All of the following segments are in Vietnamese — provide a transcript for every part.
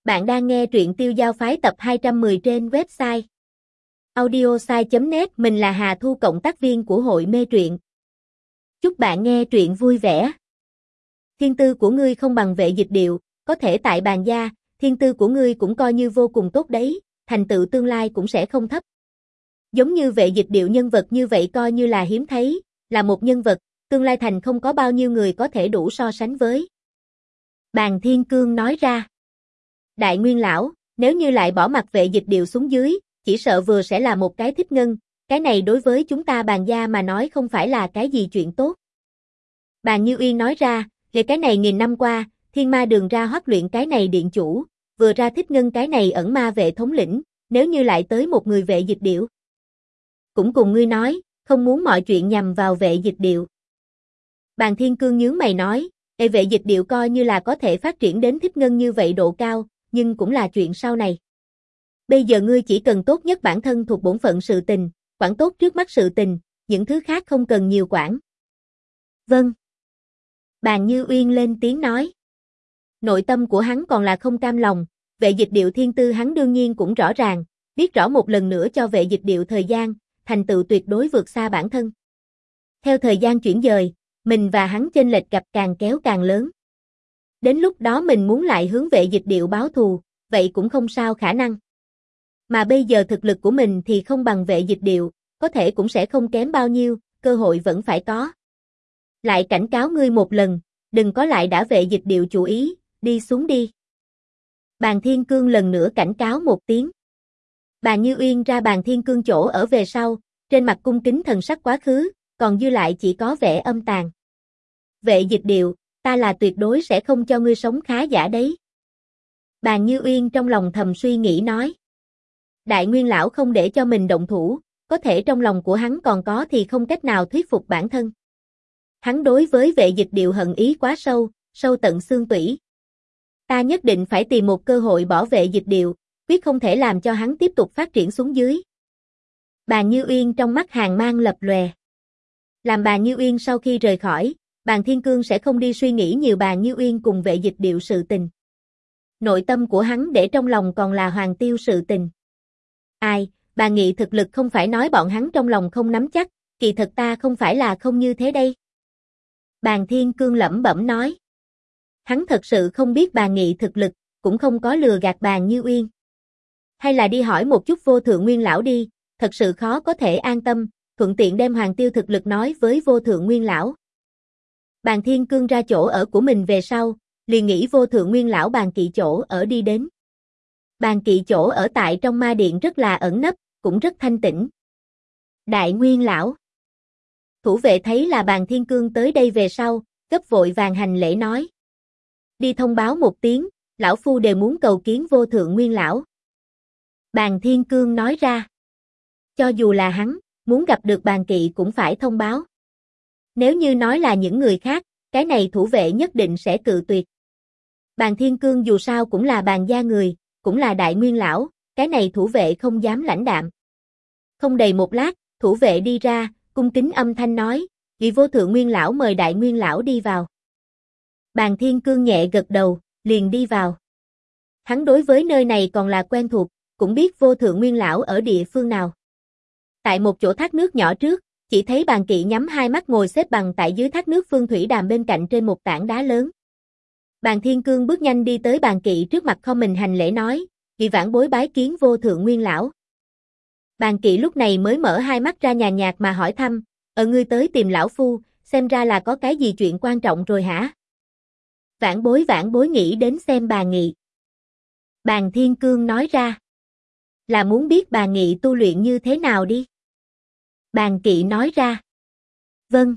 Bạn đang nghe truyện Tiêu Giao Phái tập 210 trên website audiosai.net. Mình là Hà Thu, cộng tác viên của hội mê truyện. Chúc bạn nghe truyện vui vẻ. Thiên tư của ngươi không bằng Vệ Dịch Điệu, có thể tại bàn gia, thiên tư của ngươi cũng coi như vô cùng tốt đấy, thành tựu tương lai cũng sẽ không thấp. Giống như Vệ Dịch Điệu nhân vật như vậy coi như là hiếm thấy, là một nhân vật, tương lai thành không có bao nhiêu người có thể đủ so sánh với. Bàn Thiên Cương nói ra. Đại Nguyên lão, nếu như lại bỏ mặt Vệ Dịch Điệu xuống dưới, chỉ sợ vừa sẽ là một cái thích ngân, cái này đối với chúng ta bàn gia mà nói không phải là cái gì chuyện tốt. Bàn Như Uyên nói ra, về cái này nghìn năm qua, Thiên Ma Đường ra Hoắc Luyện cái này điện chủ, vừa ra thích ngân cái này ẩn ma vệ thống lĩnh, nếu như lại tới một người Vệ Dịch Điệu. Cũng cùng ngươi nói, không muốn mọi chuyện nhằm vào Vệ Dịch Điệu. Bàn Thiên Cương nhướng mày nói, Vệ Dịch Điệu coi như là có thể phát triển đến thích ngân như vậy độ cao, nhưng cũng là chuyện sau này. Bây giờ ngươi chỉ cần tốt nhất bản thân thuộc bổn phận sự tình, quản tốt trước mắt sự tình, những thứ khác không cần nhiều quản. Vâng. Bàn Như Uyên lên tiếng nói. Nội tâm của hắn còn là không cam lòng, Vệ Dịch Điệu thiên tư hắn đương nhiên cũng rõ ràng, biết rõ một lần nữa cho Vệ Dịch Điệu thời gian, thành tựu tuyệt đối vượt xa bản thân. Theo thời gian chuyển dời, mình và hắn chênh lệch gặp càng kéo càng lớn. Đến lúc đó mình muốn lại hướng Vệ Dịch Điệu báo thù, vậy cũng không sao khả năng. Mà bây giờ thực lực của mình thì không bằng Vệ Dịch Điệu, có thể cũng sẽ không kém bao nhiêu, cơ hội vẫn phải có. Lại cảnh cáo ngươi một lần, đừng có lại đã Vệ Dịch Điệu chủ ý, đi xuống đi. Bàn Thiên Cương lần nữa cảnh cáo một tiếng. Bàn Như Uyên ra Bàn Thiên Cương chỗ ở về sau, trên mặt cung kính thần sắc quá khứ, còn dư lại chỉ có vẻ âm tàn. Vệ Dịch Điệu, ta là tuyệt đối sẽ không cho ngươi sống khá giả đấy. Bàn Như Uyên trong lòng thầm suy nghĩ nói. Đại Nguyên lão không để cho mình động thủ, có thể trong lòng của hắn còn có thì không cách nào thuyết phục bản thân. Hắn đối với Vệ Dịch Điệu hận ý quá sâu, sâu tận xương tủy. Ta nhất định phải tìm một cơ hội bỏ Vệ Dịch Điệu, quyết không thể làm cho hắn tiếp tục phát triển xuống dưới. Bàn Như Uyên trong mắt hàn mang lập lòe. Làm Bàn Như Uyên sau khi rời khỏi, Bàn Thiên Cương sẽ không đi suy nghĩ nhiều Bàn Như Uyên cùng Vệ Dịch Điệu sự tình. Nội tâm của hắn để trong lòng còn là Hoàng Tiêu sự tình. Ai, bà nghĩ thực lực không phải nói bọn hắn trong lòng không nắm chắc, kỳ thật ta không phải là không như thế đây. Bàn Thiên Cương lẩm bẩm nói. Hắn thật sự không biết bà nghị thực lực, cũng không có lừa gạt Bàn Như Uyên. Hay là đi hỏi một chút Vô Thượng Nguyên lão đi, thật sự khó có thể an tâm, thuận tiện đem Hoàng Tiêu thực lực nói với Vô Thượng Nguyên lão. Bàn Thiên Cương ra chỗ ở của mình về sau, liền nghĩ Vô Thượng Nguyên lão Bàn Kỵ chỗ ở đi đến. Bàn Kỵ chỗ ở tại trong ma điện rất là ẩn nấp, cũng rất thanh tĩnh. Đại Nguyên lão. Thủ vệ thấy là Bàn Thiên Cương tới đây về sau, gấp vội vàng hành lễ nói. Đi thông báo một tiếng, lão phu đều muốn cầu kiến Vô Thượng Nguyên lão. Bàn Thiên Cương nói ra. Cho dù là hắn, muốn gặp được Bàn Kỵ cũng phải thông báo. Nếu như nói là những người khác, cái này thủ vệ nhất định sẽ cự tuyệt. Bàn Thiên Cương dù sao cũng là bàn gia người, cũng là Đại Nguyên lão, cái này thủ vệ không dám lãnh đạm. Không đầy một lát, thủ vệ đi ra, cung kính âm thanh nói, vị Vô Thượng Nguyên lão mời Đại Nguyên lão đi vào. Bàn Thiên Cương nhẹ gật đầu, liền đi vào. Hắn đối với nơi này còn là quen thuộc, cũng biết Vô Thượng Nguyên lão ở địa phương nào. Tại một chỗ thác nước nhỏ trước, chỉ thấy Bàn Kỵ nhắm hai mắt ngồi xếp bằng tại dưới thác nước Phương Thủy Đàm bên cạnh trên một tảng đá lớn. Bàn Thiên Cương bước nhanh đi tới Bàn Kỵ trước mặt không mình hành lễ nói, vị vãn bối bái kiến Vô Thượng Nguyên lão. Bàn Kỵ lúc này mới mở hai mắt ra nhàn nhạt mà hỏi thăm, ngươi tới tìm lão phu, xem ra là có cái gì chuyện quan trọng rồi hả? Vãn bối nghĩ đến xem bà Nghị. Bàn Thiên Cương nói ra, là muốn biết bà Nghị tu luyện như thế nào đi. Bàn Kỵ nói ra, vâng.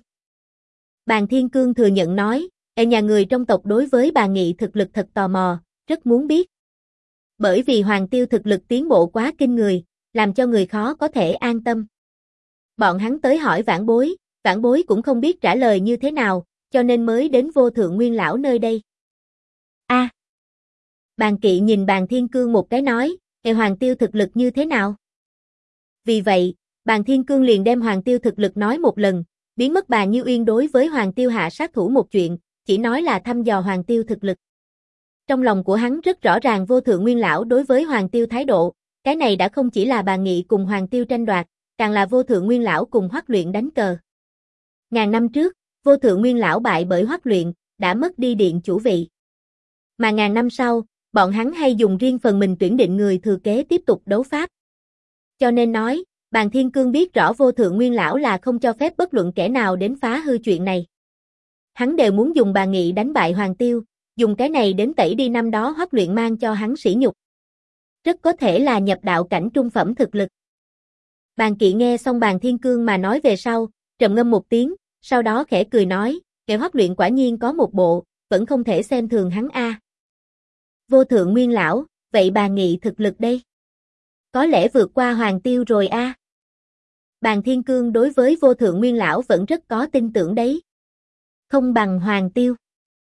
Bàn Thiên Cương thừa nhận nói, nhà người trong tộc đối với bà Nghị thực lực thật tò mò, rất muốn biết. Bởi vì Hoàng Tiêu thực lực tiến bộ quá kinh người, làm cho người khó có thể an tâm. Bọn hắn tới hỏi vãn bối cũng không biết trả lời như thế nào, cho nên mới đến Vô Thượng Nguyên lão nơi đây. Bàn Kỵ nhìn Bàn Thiên Cương một cái nói, Hoàng Tiêu thực lực như thế nào? Vì vậy, Bàn Thiên Cương liền đem Hoàng Tiêu thực lực nói một lần, biến mất Bàn Như Uyên đối với Hoàng Tiêu hạ sát thủ một chuyện, chỉ nói là thăm dò Hoàng Tiêu thực lực. Trong lòng của hắn rất rõ ràng Vô Thượng Nguyên Lão đối với Hoàng Tiêu thái độ, cái này đã không chỉ là Bàn Nghị cùng Hoàng Tiêu tranh đoạt, càng là Vô Thượng Nguyên Lão cùng Hoắc Luyện đánh cờ. Ngàn năm trước, Vô Thượng Nguyên Lão bại bởi Hoắc Luyện, đã mất đi điện chủ vị. Mà ngàn năm sau, bọn hắn hay dùng riêng phần mình tuyển định người thừa kế tiếp tục đấu pháp. Cho nên nói, Bàn Thiên Cương biết rõ Vô Thượng Nguyên Lão là không cho phép bất luận kẻ nào đến phá hư chuyện này. Hắn đều muốn dùng Bàn Nghị đánh bại Hoàng Tiêu, dùng cái này đến tẩy đi năm đó Hoắc Luyện mang cho hắn sỉ nhục. Rất có thể là nhập đạo cảnh trung phẩm thực lực. Bàn Kỵ nghe xong Bàn Thiên Cương mà nói về sau, trầm ngâm một tiếng, sau đó khẽ cười nói, kẻ Hoắc Luyện quả nhiên có một bộ, vẫn không thể xem thường hắn a. Vô Thượng Nguyên Lão, vậy Bàn Nghị thực lực đây? Có lẽ vượt qua Hoàng Tiêu rồi a. Bàn Thiên Cương đối với Vô Thượng Nguyên Lão vẫn rất có tin tưởng đấy. Không bằng Hoàng Tiêu.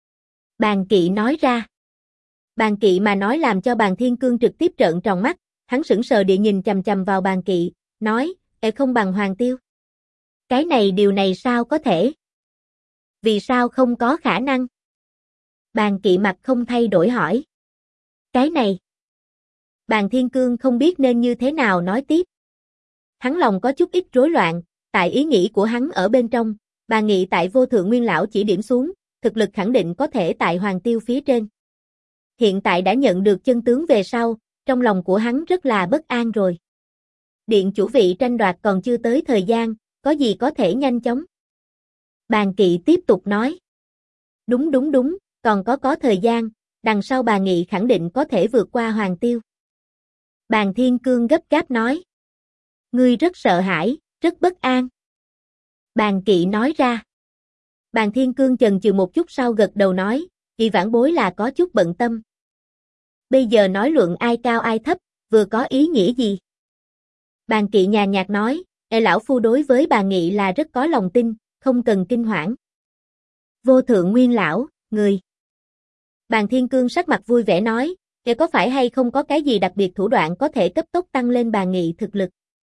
Bàn Kỵ nói ra. Bàn Kỵ mà nói làm cho Bàn Thiên Cương trực tiếp trợn tròn mắt, hắn sững sờ địa nhìn chằm chằm vào Bàn Kỵ, nói, không bằng Hoàng Tiêu. Cái này điều này sao có thể? Vì sao không có khả năng? Bàn Kỵ mặt không thay đổi hỏi. Cái này. Bàn Thiên Cương không biết nên như thế nào nói tiếp. Hắn lòng có chút ít rối loạn, tại ý nghĩ của hắn ở bên trong, Bàn Nghị tại Vô Thượng Nguyên Lão chỉ điểm xuống, thực lực khẳng định có thể tại Hoàng Tiêu phía trên. Hiện tại đã nhận được chân tướng về sau, trong lòng của hắn rất là bất an rồi. Điện chủ vị tranh đoạt còn chưa tới thời gian, có gì có thể nhanh chóng. Bàn Kỵ tiếp tục nói. Đúng, còn có thời gian, đằng sau Bàn Nghị khẳng định có thể vượt qua Hoàng Tiêu. Bàn Thiên Cương gấp gáp nói. Ngươi rất sợ hãi, rất bất an. Bàn Kỵ nói ra. Bàn Thiên Cương chần chừ một chút sau gật đầu nói, vì vãn bối là có chút bận tâm. Bây giờ nói luận ai cao ai thấp, vừa có ý nghĩa gì? Bàn Kỵ nhàn nhạt nói, lão phu đối với Bàn Nghị là rất có lòng tin, không cần kinh hoảng. Vô Thượng Nguyên Lão, người. Bàn Thiên Cương sắc mặt vui vẻ nói, có phải hay không có cái gì đặc biệt thủ đoạn có thể cấp tốc tăng lên Bàn Nghị thực lực?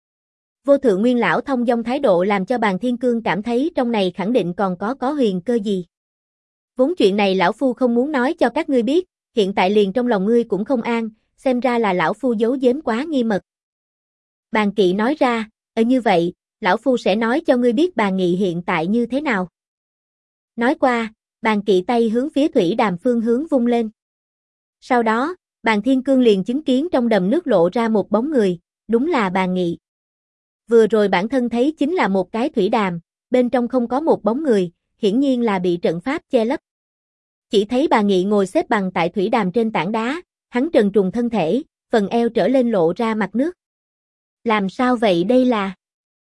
Vô Thượng Nguyên Lão thông dong thái độ làm cho Bàn Thiên Cương cảm thấy trong này khẳng định còn có huyền cơ gì. Vốn chuyện này lão phu không muốn nói cho các ngươi biết, hiện tại liền trong lòng ngươi cũng không an, xem ra là lão phu giấu giếm quá nghi mật. Bàn Kỵ nói ra, như vậy, lão phu sẽ nói cho ngươi biết Bàn Nghị hiện tại như thế nào. Nói qua, Bàn Kỵ tay hướng phía thủy đàm phương hướng vung lên. Sau đó, Bàn Thiên Cương liền chứng kiến trong đầm nước lộ ra một bóng người, đúng là Bàn Nghị. Vừa rồi bản thân thấy chính là một cái thủy đàm, bên trong không có một bóng người, hiển nhiên là bị trận pháp che lấp. Chỉ thấy Bàn Nghị ngồi xếp bằng tại thủy đàm trên tảng đá, hắn trần trùng thân thể, phần eo trở lên lộ ra mặt nước. Làm sao vậy đây là?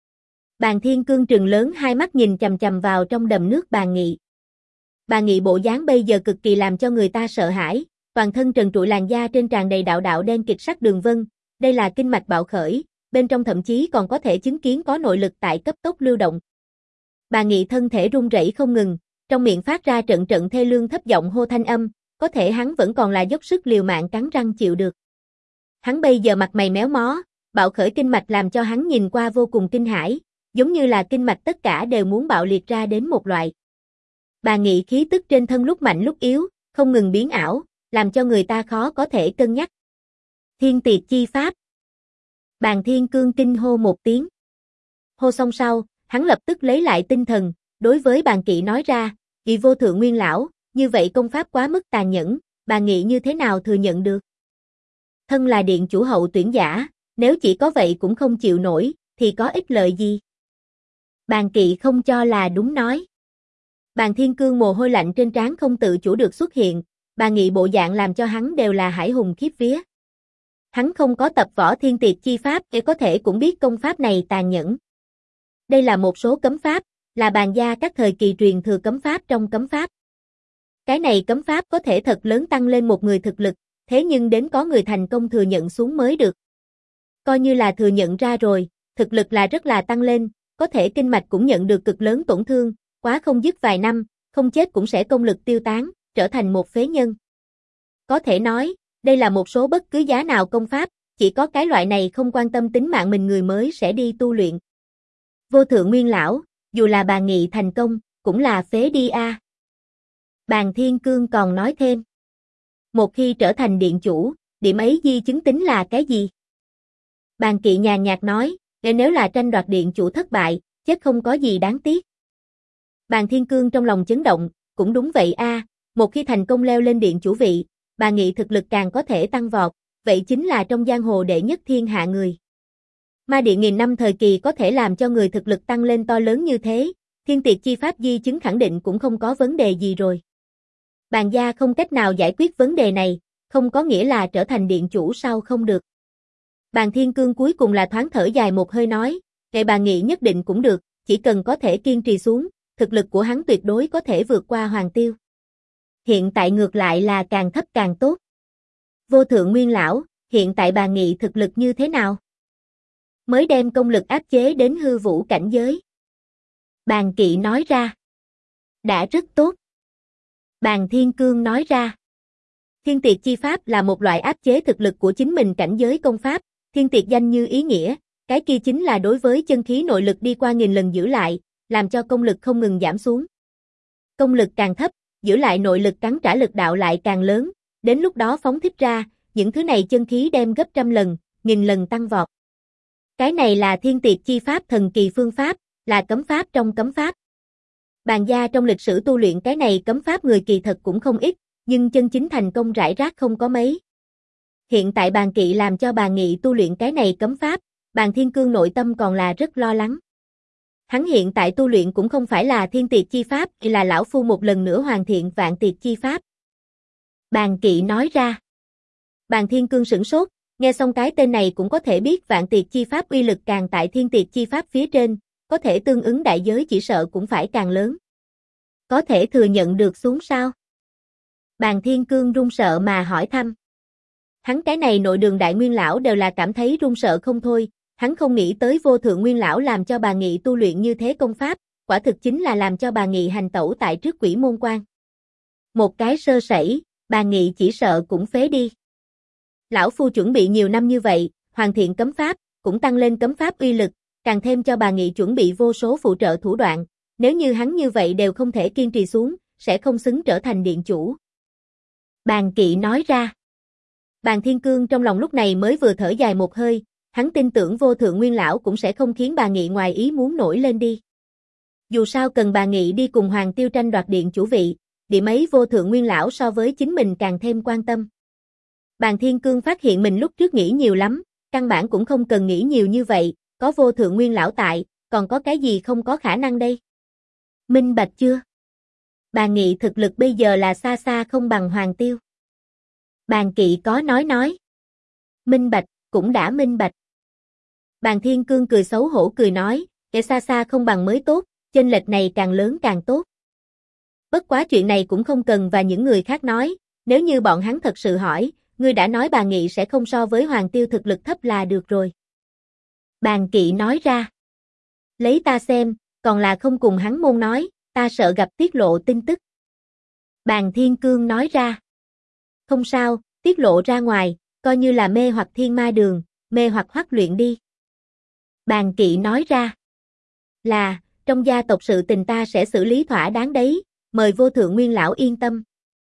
Bàn Thiên Cương trừng lớn hai mắt nhìn chằm chằm vào trong đầm nước Bàn Nghị. Bàn Nghị bộ dáng bây giờ cực kỳ làm cho người ta sợ hãi, toàn thân trần trụi làn da trên tràn đầy đạo đạo đen kịt sắc đường vân, đây là kinh mạch bạo khởi, bên trong thậm chí còn có thể chứng kiến có nội lực tại cấp tốc lưu động. Bàn Nghị thân thể run rẩy không ngừng, trong miệng phát ra trận trận thê lương thấp giọng hô thanh âm, có thể hắn vẫn còn là dốc sức liều mạng cắn răng chịu được. Hắn bây giờ mặt mày méo mó, bạo khởi kinh mạch làm cho hắn nhìn qua vô cùng kinh hãi, giống như là kinh mạch tất cả đều muốn bạo liệt ra đến một loại. Bàn Nghị khí tức trên thân lúc mạnh lúc yếu, không ngừng biến ảo, làm cho người ta khó có thể cân nhắc. Thiên Tiệt chi pháp. Bàn Thiên Cương kinh hô một tiếng. Hô xong sau, hắn lập tức lấy lại tinh thần, đối với Bàn Kỵ nói ra, vì Vô Thượng Nguyên Lão, như vậy công pháp quá mức tàn nhẫn, Bàn Nghị như thế nào thừa nhận được? Thân là điện chủ hậu tuyển giả, nếu chỉ có vậy cũng không chịu nổi, thì có ích lợi gì? Bàn Kỵ không cho là đúng nói. Bàn Thiên Cương mồ hôi lạnh trên trán không tự chủ được xuất hiện, Bàn Nghị bộ dạng làm cho hắn đều là hải hùng khiếp vía. Hắn không có tập võ Thiên Tiệt chi pháp, có thể cũng biết công pháp này tàn nhẫn. Đây là một số cấm pháp, là bàn gia các thời kỳ truyền thừa cấm pháp trong cấm pháp. Cái này cấm pháp có thể thật lớn tăng lên một người thực lực, thế nhưng đến có người thành công thừa nhận xuống mới được. Coi như là thừa nhận ra rồi, thực lực là rất là tăng lên, có thể kinh mạch cũng nhận được cực lớn tổn thương, quá không dứt vài năm, không chết cũng sẽ công lực tiêu tán, trở thành một phế nhân. Có thể nói, đây là một số bất cứ giá nào công pháp, chỉ có cái loại này không quan tâm tính mạng mình người mới sẽ đi tu luyện. Vô Thượng Nguyên Lão, dù là Bàn Nghị thành công, cũng là phế đi a. Bàn Thiên Cương còn nói thêm. Một khi trở thành điện chủ, điểm ấy di chứng tính là cái gì? Bàn Kỵ nhàn nhạt nói, nếu là tranh đoạt điện chủ thất bại, chết không có gì đáng tiếc. Bàn Thiên Cương trong lòng chấn động, cũng đúng vậy a, một khi thành công leo lên điện chủ vị, Bàn Nghị thực lực càng có thể tăng vọt, vậy chính là trong giang hồ đệ nhất thiên hạ người. Ma điện nghìn năm thời kỳ có thể làm cho người thực lực tăng lên to lớn như thế, thiên tiệt chi pháp di chứng khẳng định cũng không có vấn đề gì rồi. Bàn gia không cách nào giải quyết vấn đề này, không có nghĩa là trở thành điện chủ sau không được. Bàn Thiên Cương cuối cùng là thoáng thở dài một hơi nói, ngày Bàn Nghị nhất định cũng được, chỉ cần có thể kiên trì xuống, thực lực của hắn tuyệt đối có thể vượt qua Hoàng Tiêu. Hiện tại ngược lại là càng thấp càng tốt. Vô Thượng Nguyên lão, hiện tại Bàn Nghị thực lực như thế nào? Mới đem công lực áp chế đến hư vũ cảnh giới. Bàn Kỵ nói ra. Đã rất tốt. Bàn Thiên Cương nói ra. Thiên tiệt chi pháp là một loại áp chế thực lực của chính mình cảnh giới công pháp, thiên tiệt danh như ý nghĩa, cái kia chính là đối với chân khí nội lực đi qua nghìn lần giữ lại, làm cho công lực không ngừng giảm xuống. Công lực càng thấp, giữ lại nội lực cắn trả lực đạo lại càng lớn, đến lúc đó phóng thích ra, những thứ này chân khí đem gấp trăm lần, nghìn lần tăng vọt. Cái này là thiên tiệt chi pháp thần kỳ phương pháp, là cấm pháp trong cấm pháp. Bàn gia trong lịch sử tu luyện cái này cấm pháp người kỳ thật cũng không ít, nhưng chân chính thành công rải rác không có mấy. Hiện tại Bàn Kỵ làm cho Bàn Nghị tu luyện cái này cấm pháp, Bàn Thiên Cương nội tâm còn là rất lo lắng. Hắn hiện tại tu luyện cũng không phải là thiên tiệt chi pháp, là lão phu một lần nữa hoàn thiện vạn tiệt chi pháp. Bàn Kỵ nói ra. Bàn Thiên Cương sửng sốt, nghe xong cái tên này cũng có thể biết vạn tiệt chi pháp uy lực càng tại thiên tiệt chi pháp phía trên, có thể tương ứng đại giới chỉ sợ cũng phải càng lớn. Có thể thừa nhận được xuống sao? Bàn Thiên Cương run sợ mà hỏi thăm. Hắn cái này nội đường đại nguyên lão đều là cảm thấy run sợ không thôi, hắn không nghĩ tới Vô Thượng Nguyên lão làm cho Bàn Nghị tu luyện như thế công pháp, quả thực chính là làm cho Bàn Nghị hành tẩu tại trước Quỷ Môn Quan. Một cái sơ sẩy, Bàn Nghị chỉ sợ cũng phế đi. Lão phu chuẩn bị nhiều năm như vậy, hoàn thiện cấm pháp, cũng tăng lên cấm pháp uy lực, càng thêm cho Bàn Nghị chuẩn bị vô số phụ trợ thủ đoạn, nếu như hắn như vậy đều không thể kiên trì xuống, sẽ không xứng trở thành điện chủ. Bàn Kỵ nói ra. Bàn Thiên Cương trong lòng lúc này mới vừa thở dài một hơi, hắn tin tưởng Vô Thượng Nguyên lão cũng sẽ không khiến Bàn Nghị ngoài ý muốn nổi lên đi. Dù sao cần Bàn Nghị đi cùng Hoàng Tiêu tranh đoạt điện chủ vị, điểm ấy Vô Thượng Nguyên lão so với chính mình càng thêm quan tâm. Bàn Thiên Cương phát hiện mình lúc trước nghĩ nhiều lắm, căn bản cũng không cần nghĩ nhiều như vậy, có Vô Thượng Nguyên lão tại, còn có cái gì không có khả năng đây? Minh bạch chưa? Bàn Nghị thực lực bây giờ là xa xa không bằng Hoàng Tiêu. Bàn Kỵ có nói. Minh bạch, cũng đã minh bạch. Bàn Thiên Cương cười xấu hổ cười nói, kẻ xa xa không bằng mới tốt, chênh lệch này càng lớn càng tốt. Bất quá chuyện này cũng không cần và những người khác nói, nếu như bọn hắn thật sự hỏi, ngươi đã nói Bàn Nghị sẽ không so với Hoàng Tiêu thực lực thấp là được rồi. Bàn Kỵ nói ra. Lấy ta xem, còn là không cùng hắn môn nói, ta sợ gặp tiết lộ tin tức. Bàn Thiên Cương nói ra. Không sao, tiết lộ ra ngoài, coi như là mê hoặc thiên ma đường, mê hoặc hoắc luyện đi. Bàn Kỵ nói ra. Là, trong gia tộc sự tình ta sẽ xử lý thỏa đáng đấy, mời Vô Thượng Nguyên lão yên tâm.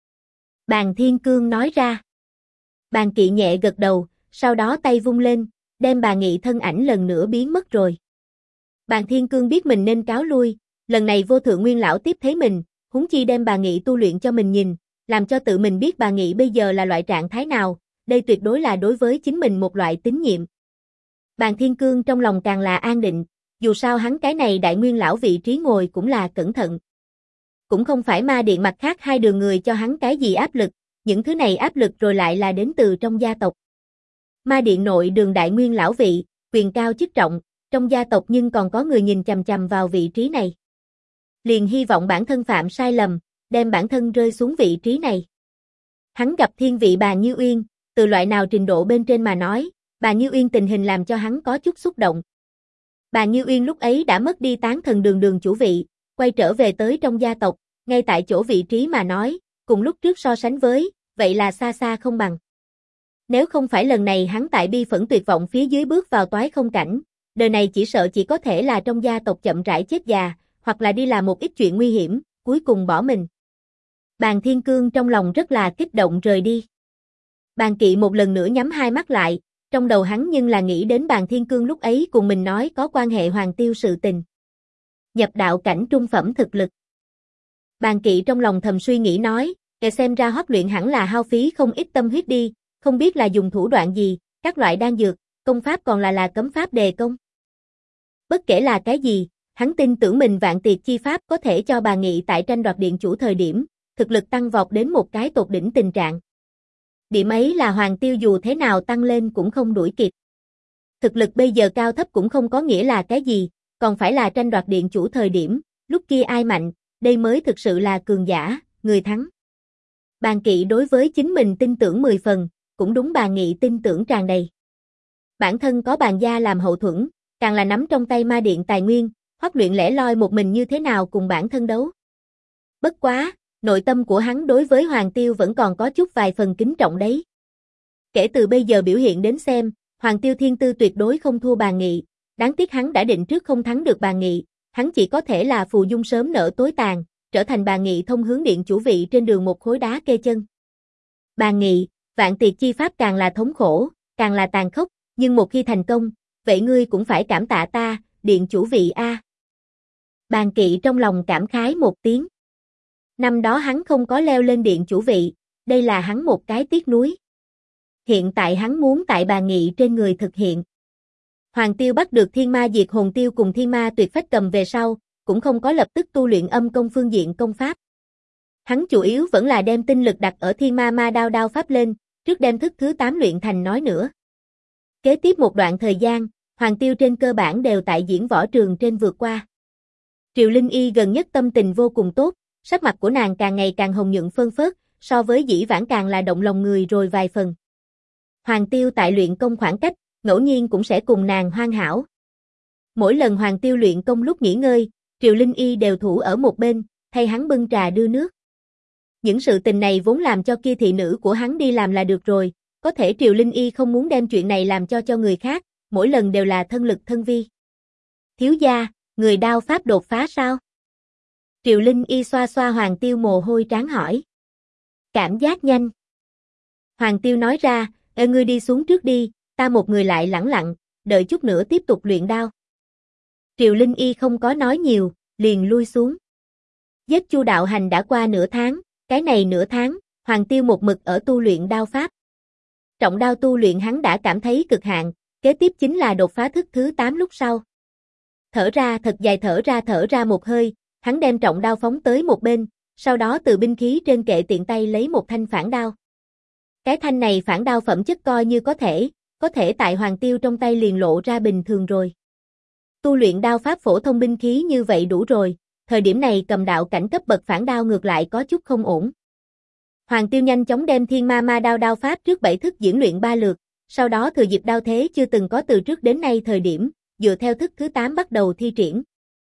Bàn Thiên Cương nói ra. Bàn Kỵ nhẹ gật đầu, sau đó tay vung lên, đem Bàn Nghị thân ảnh lần nữa biến mất rồi. Bàn Thiên Cương biết mình nên cáo lui, lần này Vô Thượng Nguyên lão tiếp thấy mình, huống chi đem Bàn Nghị tu luyện cho mình nhìn, làm cho tự mình biết Bàn Nghị bây giờ là loại trạng thái nào, đây tuyệt đối là đối với chính mình một loại tín nhiệm. Bàn Thiên Cương trong lòng càng là an định, dù sao hắn cái này đại nguyên lão vị trí ngồi cũng là cẩn thận. Cũng không phải ma điện mặt khác hai đường người cho hắn cái gì áp lực, những thứ này áp lực rồi lại là đến từ trong gia tộc. Ma điện nội đường đại nguyên lão vị, quyền cao chức trọng, trong gia tộc nhưng còn có người nhìn chằm chằm vào vị trí này. Liền hy vọng bản thân phạm sai lầm, đem bản thân rơi xuống vị trí này. Hắn gặp thiên vị bà Như Uyên, từ loại nào trình độ bên trên mà nói, bà Như Uyên tình hình làm cho hắn có chút xúc động. Bà Như Uyên lúc ấy đã mất đi tán thần đường chủ vị, quay trở về tới trong gia tộc, ngay tại chỗ vị trí mà nói, cùng lúc trước so sánh với, vậy là xa xa không bằng. Nếu không phải lần này hắn tại bi phẫn tuyệt vọng phía dưới bước vào toái không cảnh, đời này chỉ sợ chỉ có thể là trong gia tộc chậm rãi chết già, hoặc là đi làm một ít chuyện nguy hiểm, cuối cùng bỏ mình. Bàn Thiên Cương trong lòng rất là kích động rời đi. Bàn Kỵ một lần nữa nhắm hai mắt lại, trong đầu hắn nhưng là nghĩ đến Bàn Thiên Cương lúc ấy cùng mình nói có quan hệ Hoàng Tiêu sự tình. Nhập đạo cảnh trung phẩm thực lực. Bàn Kỵ trong lòng thầm suy nghĩ nói, xem ra Hoắc luyện hẳn là hao phí không ít tâm huyết đi, không biết là dùng thủ đoạn gì, các loại đan dược, công pháp còn là cấm pháp đề công. Bất kể là cái gì, hắn tin tưởng mình Vạn Tiệt chi pháp có thể cho Bàn Nghị tại tranh đoạt điện chủ thời điểm, thực lực tăng vọt đến một cái tột đỉnh tình trạng. Điểm ấy là Hoàng Tiêu dù thế nào tăng lên cũng không đuổi kịp. Thực lực bây giờ cao thấp cũng không có nghĩa là cái gì, còn phải là tranh đoạt điện chủ thời điểm, lúc kia ai mạnh, đây mới thực sự là cường giả, người thắng. Bàn Kỵ đối với chính mình tin tưởng 10 phần, cũng đúng Bàn Nghị tin tưởng tràn đầy. Bản thân có Bàn gia làm hậu thuẫn, càng là nắm trong tay ma điện tài nguyên, Hoắc luyện lẻ loi một mình như thế nào cùng bản thân đấu. Bất quá, nội tâm của hắn đối với Hoàng Tiêu vẫn còn có chút vài phần kính trọng đấy. Kể từ bây giờ biểu hiện đến xem, Hoàng Tiêu thiên tư tuyệt đối không thua Bàn Nghị, đáng tiếc hắn đã định trước không thắng được Bàn Nghị, hắn chỉ có thể là phù dung sớm nở tối tàn, trở thành Bàn Nghị thông hướng điện chủ vị trên đường một khối đá kê chân. Bàn Nghị, Vạn Tiệt chi pháp càng là thống khổ, càng là tàn khốc, nhưng một khi thành công, vậy ngươi cũng phải cảm tạ ta, điện chủ vị a. Bàn Kỵ trong lòng cảm khái một tiếng. Năm đó hắn không có leo lên điện chủ vị, đây là hắn một cái tiếc nuối. Hiện tại hắn muốn tại Bàn Nghị trên người thực hiện. Hoàng Tiêu bắt được Thiên Ma Diệt Hồn Tiêu cùng Thiên Ma Tuyệt Phách cầm về sau, cũng không có lập tức tu luyện âm công phương diện công pháp. Hắn chủ yếu vẫn là đem tinh lực đặt ở Thiên Ma Ma Đao Đao pháp lên, trước đem thức thứ 8 luyện thành nói nữa. Kế tiếp một đoạn thời gian, Hoàng Tiêu trên cơ bản đều tại diễn võ trường trên vượt qua. Triệu Linh Y gần nhất tâm tình vô cùng tốt, sắc mặt của nàng càng ngày càng hồng nhuận phơn phớt, so với dĩ vãng càng là động lòng người rồi vài phần. Hoàng Tiêu tại luyện công khoảng cách, ngẫu nhiên cũng sẽ cùng nàng hoan hảo. Mỗi lần Hoàng Tiêu luyện công lúc nghỉ ngơi, Triệu Linh Y đều thủ ở một bên, thay hắn bưng trà đưa nước. Những sự tình này vốn làm cho kia thị nữ của hắn đi làm là được rồi, có thể Triệu Linh Y không muốn đem chuyện này làm cho người khác, mỗi lần đều là thân lực thân vi. Thiếu gia, người đao pháp đột phá sao? Triệu Linh Y xoa xoa Hoàng Tiêu mồ hôi trán hỏi. Cảm giác nhanh. Hoàng Tiêu nói ra, ngươi đi xuống trước đi, ta một người lại lẳng lặng, đợi chút nữa tiếp tục luyện đao. Triệu Linh Y không có nói nhiều, liền lui xuống. Giết Chu Đạo Hành đã qua nửa tháng, cái này nửa tháng, Hoàng Tiêu một mực ở tu luyện đao pháp. Trọng đao tu luyện hắn đã cảm thấy cực hạn, kế tiếp chính là đột phá thức thứ 8 lúc sau. Thở ra thật dài thở ra một hơi, hắn đem trọng đao phóng tới một bên, sau đó từ binh khí trên kệ tiện tay lấy một thanh phản đao. Cái thanh này phản đao phẩm chất coi như có thể tại Hoàng Tiêu trong tay liền lộ ra bình thường rồi. Tu luyện đao pháp phổ thông binh khí như vậy đủ rồi, thời điểm này cầm đạo cảnh cấp bậc phản đao ngược lại có chút không ổn. Hoàng Tiêu nhanh chóng đem Thiên Ma Ma Đao đao pháp trước 7 thức diễn luyện 3 lượt, sau đó thừa dịp đao thế chưa từng có từ trước đến nay thời điểm, dựa theo thức thứ 8 bắt đầu thi triển.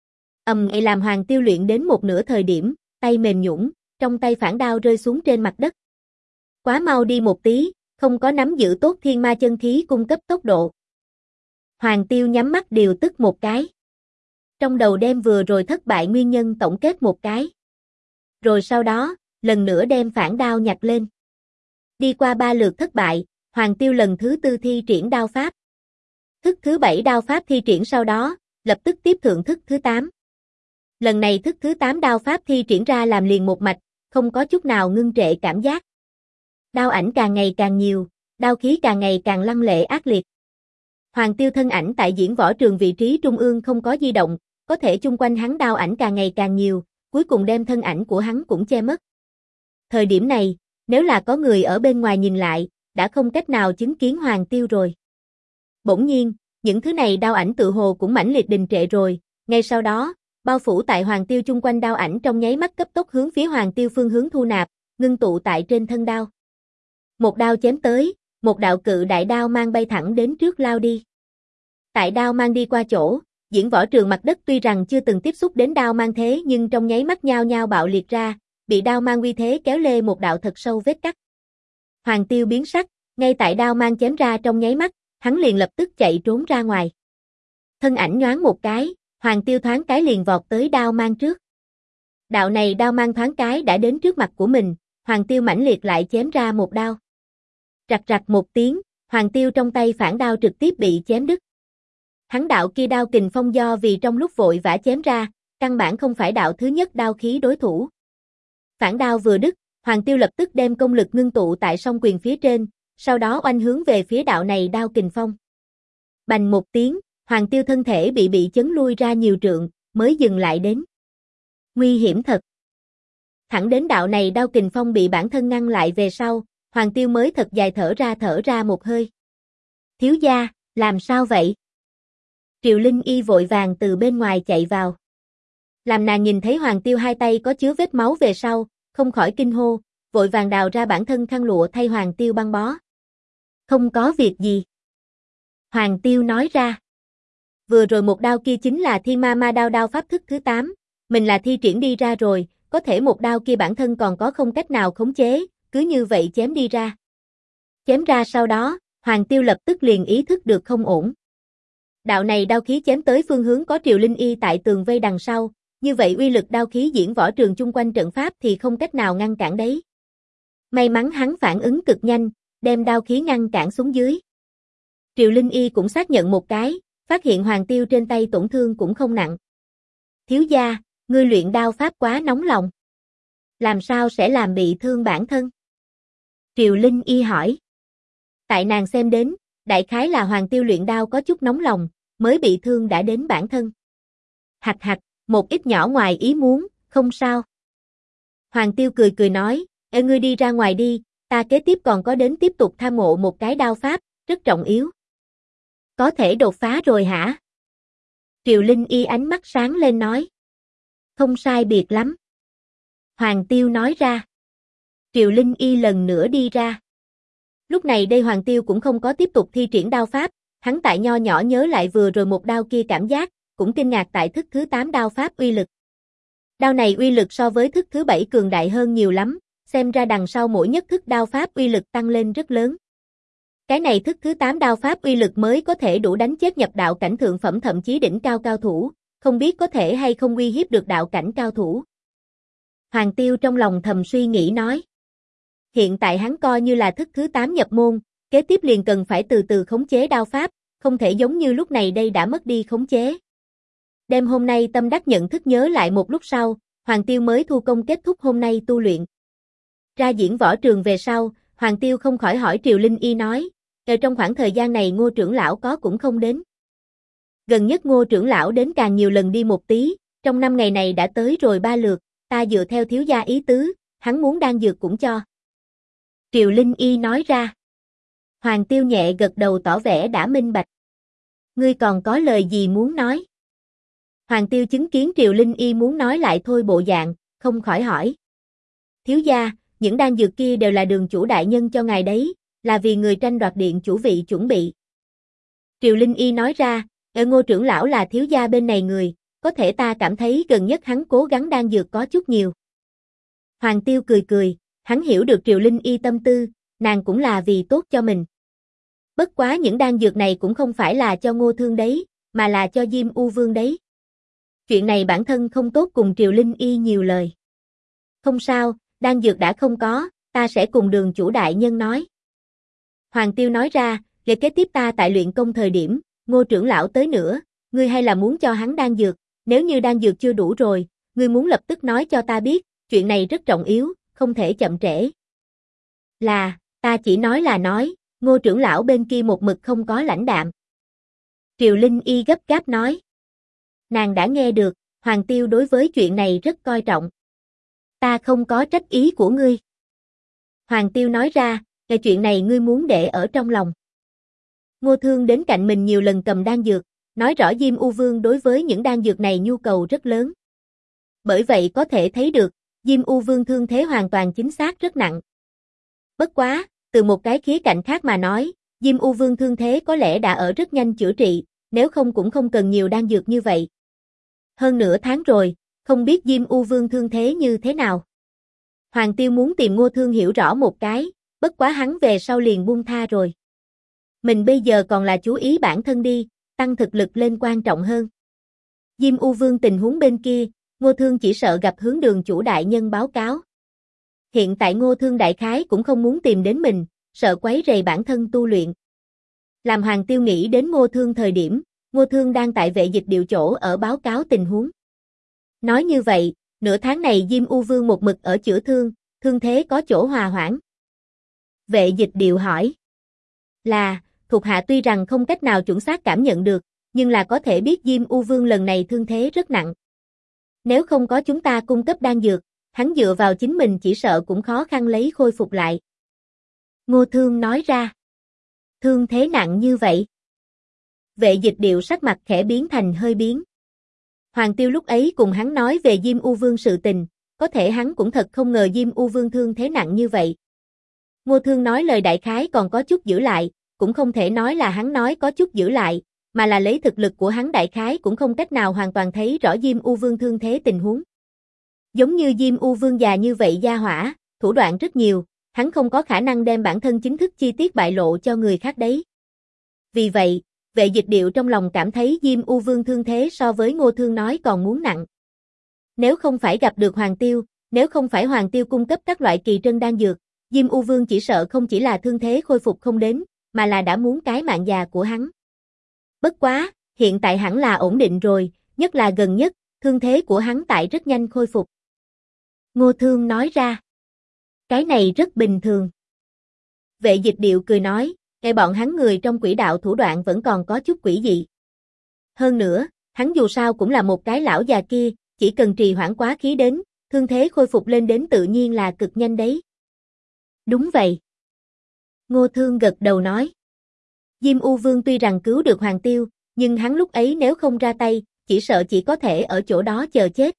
Làm Hoàng Tiêu luyện đến một nửa thời điểm, tay mềm nhũn, trong tay phản đao rơi xuống trên mặt đất. Quá mau đi một tí, không có nắm giữ tốt thiên ma chân khí cung cấp tốc độ. Hoàng Tiêu nhắm mắt điều tức một cái. Trong đầu đem vừa rồi thất bại nguyên nhân tổng kết một cái. Rồi sau đó, lần nữa đem phản đao nhặt lên. Đi qua 3 lượt thất bại, Hoàng Tiêu lần thứ 4 thi triển đao pháp. Thức thứ 7 đao pháp thi triển sau đó, lập tức tiếp thượng thức thứ 8. Lần này thức thứ 8 đao pháp thi triển ra làm liền một mạch, không có chút nào ngưng trệ cảm giác. Đao ảnh càng ngày càng nhiều, đao khí càng ngày càng lăng lệ ác liệt. Hoàng Tiêu thân ảnh tại diễn võ trường vị trí trung ương không có di động, có thể chung quanh hắn đao ảnh càng ngày càng nhiều, cuối cùng đem thân ảnh của hắn cũng che mất. Thời điểm này, nếu là có người ở bên ngoài nhìn lại, đã không cách nào chứng kiến Hoàng Tiêu rồi. Bỗng nhiên, những thứ này đao ảnh tự hồ cũng mãnh liệt đình trệ rồi, ngay sau đó, bao phủ tại Hoàng Tiêu chung quanh đao ảnh trong nháy mắt cấp tốc hướng phía Hoàng Tiêu phương hướng thu nạp, ngưng tụ tại trên thân đao. Một đao chém tới, một đạo cự đại đao mang bay thẳng đến trước lao đi. Tại đao mang đi qua chỗ, diễn võ trường mặt đất tuy rằng chưa từng tiếp xúc đến đao mang thế nhưng trong nháy mắt nhao nhao bạo liệt ra, bị đao mang uy thế kéo lê một đạo thật sâu vết cắt. Hoàng Tiêu biến sắc, ngay tại đao mang chém ra trong nháy mắt, hắn liền lập tức chạy trốn ra ngoài. Thân ảnh nhoáng một cái, Hoàng Tiêu thoáng cái liền vọt tới đao mang trước. Đạo này đao mang thoáng cái đã đến trước mặt của mình, Hoàng Tiêu mãnh liệt lại chém ra một đao. Rạch rạch một tiếng, Hoàng Tiêu trong tay phản đao trực tiếp bị chém đứt. Hắn đạo kia đao kình phong do vì trong lúc vội vã chém ra, căn bản không phải đạo thứ nhất đao khí đối thủ. Phản đao vừa đứt, Hoàng Tiêu lập tức đem công lực ngưng tụ tại song quyền phía trên, sau đó oanh hướng về phía đạo này đao kình phong. Bành một tiếng, Hoàng Tiêu thân thể bị chấn lui ra nhiều trượng, mới dừng lại đến. Nguy hiểm thật. Thẳng đến đạo này đao kình phong bị bản thân ngăn lại về sau, Hoàng Tiêu mới thật dài thở ra một hơi. Thiếu gia, làm sao vậy? Triệu Linh Y vội vàng từ bên ngoài chạy vào. Làm nàng nhìn thấy Hoàng Tiêu hai tay có chứa vết máu về sau, không khỏi kinh hô, vội vàng đào ra bản thân khăn lụa thay Hoàng Tiêu băng bó. Không có việc gì. Hoàng Tiêu nói ra. Vừa rồi một đao kia chính là Thi Ma đao pháp thức thứ 8, mình là thi triển đi ra rồi, có thể một đao kia bản thân còn có không cách nào khống chế, cứ như vậy chém đi ra. Chém ra sau đó, Hoàng Tiêu lập tức liền ý thức được không ổn. Đạo này đao khí chém tới phương hướng có Triệu Linh Y tại tường vây đằng sau, như vậy uy lực đao khí diễn võ trường chung quanh trận pháp thì không cách nào ngăn cản đấy. May mắn hắn phản ứng cực nhanh, đem đao khí ngăn cản xuống dưới. Triệu Linh Y cũng xác nhận một cái, phát hiện Hoàng Tiêu trên tay tổn thương cũng không nặng. Thiếu gia, ngươi luyện đao pháp quá nóng lòng. Làm sao sẽ làm bị thương bản thân? Triệu Linh Y hỏi. Tại nàng xem đến, đại khái là Hoàng Tiêu luyện đao có chút nóng lòng, mới bị thương đã đến bản thân. Hạch hạch, một ít nhỏ ngoài ý muốn, không sao. Hoàng Tiêu cười nói, ê ngươi đi ra ngoài đi, ta kế tiếp còn có đến tiếp tục tham ngộ một cái đao pháp, rất trọng yếu. Có thể đột phá rồi hả? Triệu Linh Y ánh mắt sáng lên nói. Không sai biệt lắm. Hoàng Tiêu nói ra. Triệu Linh Y lần nữa đi ra. Lúc này đây Hoàng Tiêu cũng không có tiếp tục thi triển đao pháp, hắn tại nho nhỏ nhớ lại vừa rồi một đao kia cảm giác, cũng kinh ngạc tại thức thứ 8 đao pháp uy lực. Đao này uy lực so với thức thứ 7 cường đại hơn nhiều lắm, xem ra đằng sau mỗi nhất thức đao pháp uy lực tăng lên rất lớn. Cái này thức thứ 8 đao pháp uy lực mới có thể đủ đánh chết nhập đạo cảnh thượng phẩm thậm chí đỉnh cao cao thủ, không biết có thể hay không uy hiếp được đạo cảnh cao thủ. Hoàng Tiêu trong lòng thầm suy nghĩ nói. Hiện tại hắn coi như là thức thứ 8 nhập môn, kế tiếp liền cần phải từ từ khống chế đao pháp, không thể giống như lúc này đây đã mất đi khống chế. Đêm hôm nay tâm đắc nhận thức nhớ lại một lúc sau, Hoàng Tiêu mới thu công kết thúc hôm nay tu luyện. Ra diễn võ trường về sau, Hoàng Tiêu không khỏi hỏi Triệu Linh Y nói, trong khoảng thời gian này Ngô trưởng lão có cũng không đến. Gần nhất Ngô trưởng lão đến càng nhiều lần đi một tí, trong 5 ngày này đã tới rồi 3 lượt, ta dựa theo thiếu gia ý tứ, hắn muốn đan dược cũng cho. Triệu Linh Y nói ra. Hoàng Tiêu nhẹ gật đầu tỏ vẻ đã minh bạch. Ngươi còn có lời gì muốn nói? Hoàng Tiêu chứng kiến Triệu Linh Y muốn nói lại thôi bộ dạng, không khỏi hỏi. Thiếu gia, những đan dược kia đều là Đường chủ đại nhân cho ngài đấy, là vì người tranh đoạt điện chủ vị chuẩn bị. Triệu Linh Y nói ra, Ngô trưởng lão là thiếu gia bên này người, có thể ta cảm thấy gần nhất hắn cố gắng đan dược có chút nhiều. Hoàng Tiêu cười, hắn hiểu được Triệu Linh Y tâm tư, nàng cũng là vì tốt cho mình. Bất quá những đan dược này cũng không phải là cho Ngô Thương đấy, mà là cho Diêm U Vương đấy. Chuyện này bản thân không tốt cùng Triệu Linh Y nhiều lời. Không sao, đan dược đã không có, ta sẽ cùng Đường chủ đại nhân nói. Hoàng Tiêu nói ra, để kế tiếp ta tại luyện công thời điểm, Ngô trưởng lão tới nữa, ngươi hay là muốn cho hắn đan dược, nếu như đan dược chưa đủ rồi, ngươi muốn lập tức nói cho ta biết, chuyện này rất trọng yếu, không thể chậm trễ. Là, ta chỉ nói là nói, Ngô trưởng lão bên kia một mực không có lãnh đạm. Triệu Linh Y gấp gáp nói. Nàng đã nghe được, Hoàng Tiêu đối với chuyện này rất coi trọng. Ta không có trách ý của ngươi. Hoàng Tiêu nói ra, cái chuyện này ngươi muốn để ở trong lòng. Ngô Thương đến cạnh mình nhiều lần cầm đan dược, nói rõ Diêm U Vương đối với những đan dược này nhu cầu rất lớn. Bởi vậy có thể thấy được, Diêm U Vương thương thế hoàn toàn chính xác rất nặng. Bất quá, từ một cái khía cạnh khác mà nói, Diêm U Vương thương thế có lẽ đã ở rất nhanh chữa trị, nếu không cũng không cần nhiều đan dược như vậy. Hơn nửa tháng rồi, không biết Diêm U Vương thương thế như thế nào. Hoàng Tiêu muốn tìm Ngô Thương hiểu rõ một cái, bất quá hắn về sau liền buông tha rồi. Mình bây giờ còn là chú ý bản thân đi, tăng thực lực lên quan trọng hơn. Diêm U Vương tình huống bên kia, Ngô Thương chỉ sợ gặp hướng Đường chủ đại nhân báo cáo. Hiện tại Ngô Thương đại khái cũng không muốn tìm đến mình, sợ quấy rầy bản thân tu luyện. Làm Hoàng Tiêu nghĩ đến Ngô Thương thời điểm, Ngô Thương đang tại Vệ Dịch Điệu chỗ ở báo cáo tình huống. Nói như vậy, nửa tháng này Diêm U Vương một mực ở chữa thương, thương thế có chỗ hòa hoãn. Vệ Dịch Điệu hỏi. Là, thuộc hạ tuy rằng không cách nào chuẩn xác cảm nhận được, nhưng là có thể biết Diêm U Vương lần này thương thế rất nặng. Nếu không có chúng ta cung cấp đan dược, hắn dựa vào chính mình chỉ sợ cũng khó khăn lấy khôi phục lại. Ngô Thương nói ra. Thương thế nặng như vậy. Vệ Dịch Điệu sắc mặt khẽ biến thành hơi biến. Hoàng Tiêu lúc ấy cùng hắn nói về Diêm U Vương sự tình, có thể hắn cũng thật không ngờ Diêm U Vương thương thế nặng như vậy. Ngô Thương nói lời đại khái còn có chút giữ lại, cũng không thể nói là hắn nói có chút giữ lại, mà là lấy thực lực của hắn đại khái cũng không cách nào hoàn toàn thấy rõ Diêm U Vương thương thế tình huống. Giống như Diêm U Vương già như vậy gia hỏa, thủ đoạn rất nhiều, hắn không có khả năng đem bản thân chính thức chi tiết bại lộ cho người khác đấy. Vì vậy, Vệ Dịch Điệu trong lòng cảm thấy Diêm U Vương thương thế so với Ngô Thương nói còn muốn nặng. Nếu không phải gặp được Hoàng Tiêu, nếu không phải Hoàng Tiêu cung cấp các loại kỳ trân đan dược, Diêm U Vương chỉ sợ không chỉ là thương thế khôi phục không đến, mà là đã muốn cái mạng già của hắn. Bất quá, hiện tại hẳn là ổn định rồi, nhất là gần nhất, thương thế của hắn tại rất nhanh khôi phục. Ngô Thương nói ra. Cái này rất bình thường. Vệ Dịch Điệu cười nói, cái bọn hắn người trong quỷ đạo thủ đoạn vẫn còn có chút quỷ dị. Hơn nữa, hắn dù sao cũng là một cái lão già kia, chỉ cần trì hoãn quá khí đến, thương thế khôi phục lên đến tự nhiên là cực nhanh đấy. Đúng vậy. Ngô Thương gật đầu nói. Diêm U Vương tuy rằng cứu được Hoàng Tiêu, nhưng hắn lúc ấy nếu không ra tay, chỉ sợ chỉ có thể ở chỗ đó chờ chết.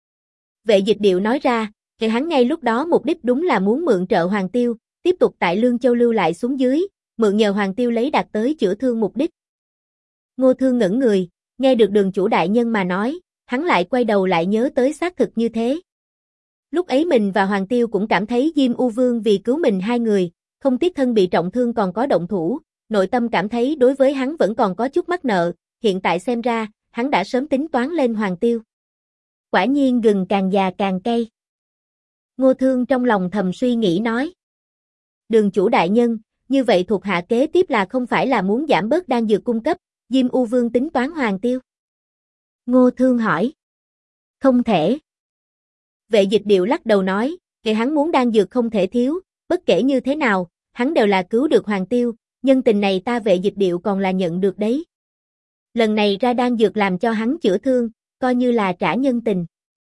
Vệ Dịch Điệu nói ra, thì hắn ngay lúc đó mục đích đúng là muốn mượn trợ Hoàng Tiêu, tiếp tục tại Lương Châu lưu lại xuống dưới, mượn nhờ Hoàng Tiêu lấy đạt tới chữa thương mục đích. Ngô Thương ngẩn người, nghe được Đường chủ đại nhân mà nói, hắn lại quay đầu lại nhớ tới xác thực như thế. Lúc ấy mình và Hoàng Tiêu cũng cảm thấy Diêm U Vương vì cứu mình hai người, không tiếc thân bị trọng thương còn có động thủ, nội tâm cảm thấy đối với hắn vẫn còn có chút mắc nợ, hiện tại xem ra, hắn đã sớm tính toán lên Hoàng Tiêu. Quả nhiên gừng càng già càng cay. Ngô Thương trong lòng thầm suy nghĩ nói. Đường chủ đại nhân, như vậy thuộc hạ kế tiếp là không phải là muốn giảm bớt đan dược cung cấp, Diêm U Vương tính toán Hoàng Tiêu. Ngô Thương hỏi. Không thể. Vệ Dịch Điệu lắc đầu nói, kể hắn muốn đan dược không thể thiếu, bất kể như thế nào, hắn đều là cứu được Hoàng Tiêu, nhân tình này ta Vệ Dịch Điệu còn là nhận được đấy. Lần này ra đan dược làm cho hắn chữa thương, coi như là trả nhân tình.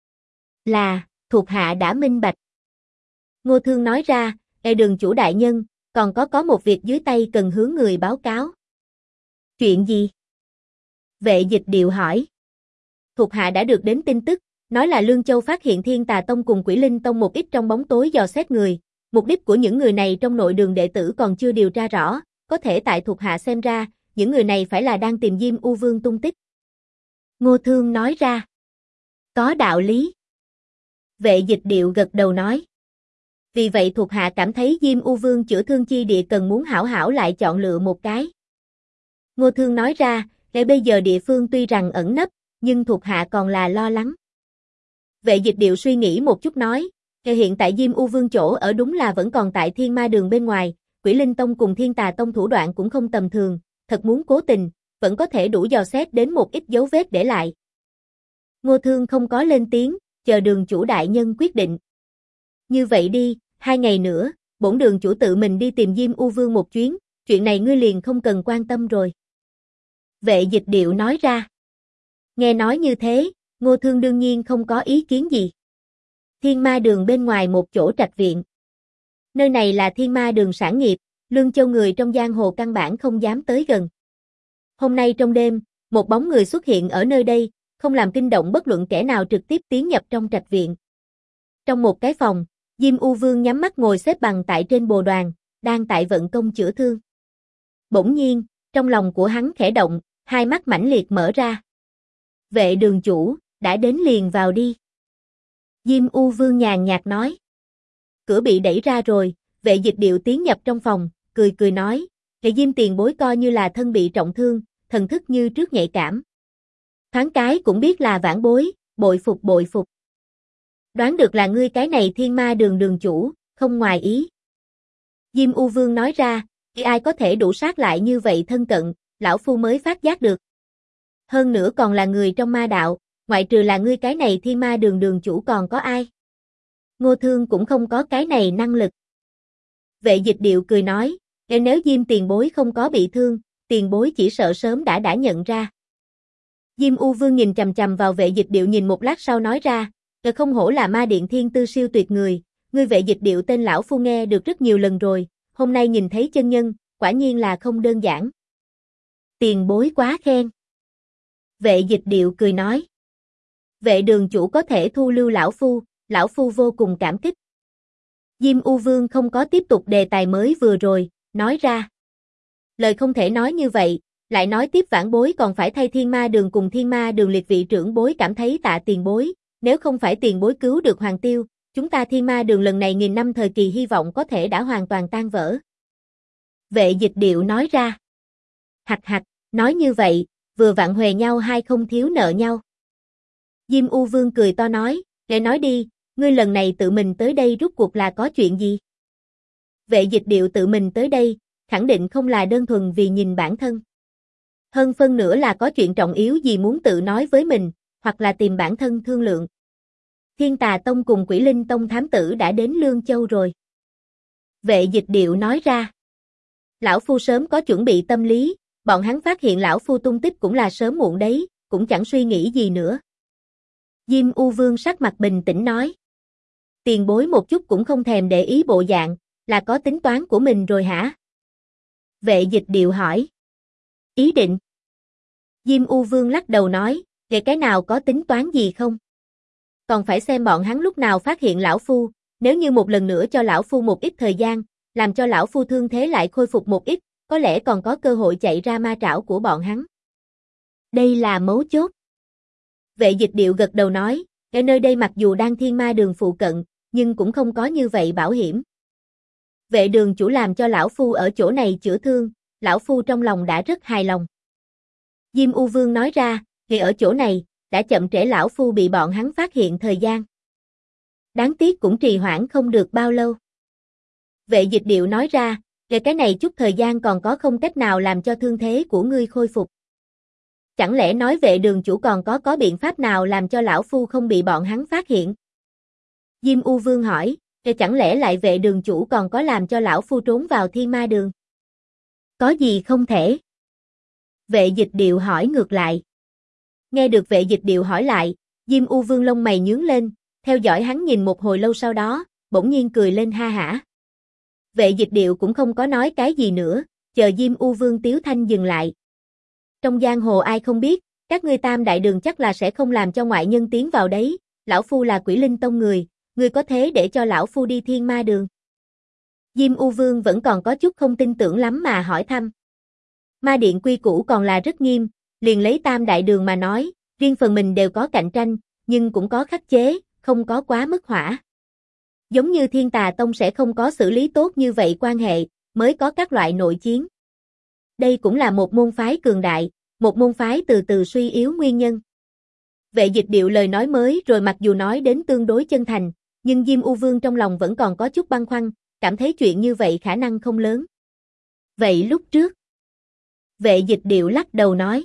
Là, thuộc hạ đã minh bạch. Ngô Thương nói ra, Đường chủ đại nhân, còn có một việc dưới tay cần hướng người báo cáo. Chuyện gì? Vệ Dịch Điệu hỏi. Thuộc hạ đã được đến tin tức, nói là Lương Châu phát hiện Thiên Tà Tông cùng Quỷ Linh Tông một ít trong bóng tối dò xét người, mục đích của những người này trong nội đường đệ tử còn chưa điều tra rõ, có thể tại thuộc hạ xem ra, những người này phải là đang tìm Diêm U Vương tung tích. Ngô Thương nói ra. Có đạo lý. Vệ Dịch Điệu gật đầu nói. Vì vậy thuộc hạ cảm thấy Diêm U Vương chữa thương chi địa cần muốn hảo hảo lại chọn lựa một cái. Ngô Thương nói ra, ngay bây giờ địa phương tuy rằng ẩn nấp, nhưng thuộc hạ còn là lo lắng. Vệ Dịch Điệu suy nghĩ một chút nói, hiện tại Diêm U Vương chỗ ở đúng là vẫn còn tại Thiên Ma Đường bên ngoài, Quỷ Linh Tông cùng Thiên Tà Tông thủ đoạn cũng không tầm thường, thật muốn cố tình, vẫn có thể đủ dò xét đến một ít dấu vết để lại. Ngô Thương không có lên tiếng, chờ đường chủ đại nhân quyết định. Như vậy đi, 2 ngày nữa, bổn đường chủ tự mình đi tìm Diêm U Vương một chuyến, chuyện này ngươi liền không cần quan tâm rồi. Vệ Dịch Điệu nói ra. Nghe nói như thế, Ngô Thương đương nhiên không có ý kiến gì. Thiên Ma Đường bên ngoài một chỗ trạch viện. Nơi này là Thiên Ma Đường sản nghiệp, Lương Châu người trong giang hồ căn bản không dám tới gần. Hôm nay trong đêm, một bóng người xuất hiện ở nơi đây, không làm kinh động bất luận kẻ nào trực tiếp tiến nhập trong trạch viện. Trong một cái phòng, Diêm U Vương nhắm mắt ngồi xếp bằng tại trên bồ đoàn, đang tại vận công chữa thương. Bỗng nhiên, trong lòng của hắn khẽ động, hai mắt mãnh liệt mở ra. Vệ đường chủ, đã đến liền vào đi. Diêm U Vương nhàn nhạt nói. Cửa bị đẩy ra rồi, Vệ Dịch Điệu tiến nhập trong phòng, cười cười nói, cái Diêm tiền bối coi như là thân bị trọng thương, thần thức như trước nhạy cảm. Thoáng cái cũng biết là vãn bối, bội phục bội phục. Đoán được là ngươi cái này Thiên Ma Đường đường chủ, không ngoài ý. Diêm U Vương nói ra, ai có thể đủ sát lại như vậy thân cận, lão phu mới phát giác được. Hơn nữa còn là người trong ma đạo, ngoại trừ là ngươi cái này Thiên Ma Đường đường chủ còn có ai? Ngô Thương cũng không có cái này năng lực. Vệ Dịch Điệu cười nói, nếu Diêm tiền bối không có bị thương, tiền bối chỉ sợ sớm đã nhận ra. Diêm U Vương nhìn chằm chằm vào Vệ Dịch Điệu nhìn một lát sau nói ra, không hổ là ma điện thiên tư siêu tuyệt người, ngươi Vệ Dịch Điệu tên lão phu nghe được rất nhiều lần rồi, hôm nay nhìn thấy chân nhân, quả nhiên là không đơn giản. Tiền bối quá khen. Vệ Dịch Điệu cười nói. Vệ đường chủ có thể thu lưu lão phu vô cùng cảm kích. Diêm U Vương không có tiếp tục đề tài mới vừa rồi, nói ra. Lời không thể nói như vậy, lại nói tiếp vãn bối còn phải thay Thiên Ma Đường cùng Thiên Ma Đường liệt vị trưởng bối cảm thấy tạ tiền bối, nếu không phải tiền bối cứu được Hoàng Tiêu, chúng ta Thiên Ma Đường lần này nghìn năm thời kỳ hy vọng có thể đã hoàn toàn tan vỡ. Vệ Dịch Điệu nói ra. Hạch hạch, nói như vậy, vừa vặn huề nhau hai không thiếu nợ nhau. Diêm U Vương cười to nói, để nói đi, ngươi lần này tự mình tới đây rút cuộc là có chuyện gì? Vệ Dịch Điệu tự mình tới đây, khẳng định không là đơn thuần vì nhìn bản thân. Hơn phân nữa là có chuyện trọng yếu gì muốn tự nói với mình, hoặc là tìm bản thân thương lượng. Thiên Tà Tông cùng Quỷ Linh Tông thám tử đã đến Lương Châu rồi. Vệ Dịch Điệu nói ra. Lão phu sớm có chuẩn bị tâm lý, bọn hắn phát hiện lão phu tung tích cũng là sớm muộn đấy, cũng chẳng suy nghĩ gì nữa. Diêm U Vương sắc mặt bình tĩnh nói. Tiền bối một chút cũng không thèm để ý bộ dạng, là có tính toán của mình rồi hả? Vệ Dịch Điệu hỏi. Ý định. Diêm U Vương lắc đầu nói, về cái nào có tính toán gì không? Còn phải xem bọn hắn lúc nào phát hiện lão phu, nếu như một lần nữa cho lão phu một ít thời gian, làm cho lão phu thương thế lại khôi phục một ít, có lẽ còn có cơ hội chạy ra ma trảo của bọn hắn. Đây là mấu chốt. Vệ Dịch Điệu gật đầu nói, ở nơi đây mặc dù đang Thiên Ma Đường phụ cận, nhưng cũng không có như vậy bảo hiểm. Vệ đường chủ làm cho lão phu ở chỗ này chữa thương, lão phu trong lòng đã rất hài lòng. Diêm U Vương nói ra, thì ở chỗ này, đã chậm trễ lão phu bị bọn hắn phát hiện thời gian. Đáng tiếc cũng trì hoãn không được bao lâu. Vệ Dịch Điệu nói ra, về cái này chút thời gian còn có không cách nào làm cho thương thế của ngươi khôi phục. Chẳng lẽ nói vệ đường chủ còn có biện pháp nào làm cho lão phu không bị bọn hắn phát hiện? Diêm U Vương hỏi, chẳng lẽ lại vệ đường chủ còn có làm cho lão phu trốn vào Thiên Ma Đường? Có gì không thể? Vệ Dịch Điệu hỏi ngược lại. Nghe được Vệ Dịch Điệu hỏi lại, Diêm U Vương lông mày nhướng lên, theo dõi hắn nhìn một hồi lâu sau đó, bỗng nhiên cười lên ha hả. Vệ Dịch Điệu cũng không có nói cái gì nữa, chờ Diêm U Vương tiếu thanh dừng lại. Trong giang hồ ai không biết, các ngươi Tam Đại Đường chắc là sẽ không làm cho ngoại nhân tiến vào đấy, lão phu là Quỷ Linh Tông người, ngươi có thế để cho lão phu đi Thiên Ma Đường? Diêm U Vương vẫn còn có chút không tin tưởng lắm mà hỏi thăm. Ma điện quy củ còn là rất nghiêm, liền lấy Tam Đại Đường mà nói, riêng phần mình đều có cạnh tranh, nhưng cũng có khắc chế, không có quá mức hỏa. Giống như Thiên Tà Tông sẽ không có xử lý tốt như vậy quan hệ, mới có các loại nội chiến. Đây cũng là một môn phái cường đại, một môn phái từ từ suy yếu nguyên nhân. Vệ Dịch Điệu lời nói mới rồi mặc dù nói đến tương đối chân thành, nhưng Diêm U Vương trong lòng vẫn còn có chút băn khoăn, cảm thấy chuyện như vậy khả năng không lớn. Vậy lúc trước, Vệ Dịch Điệu lắc đầu nói.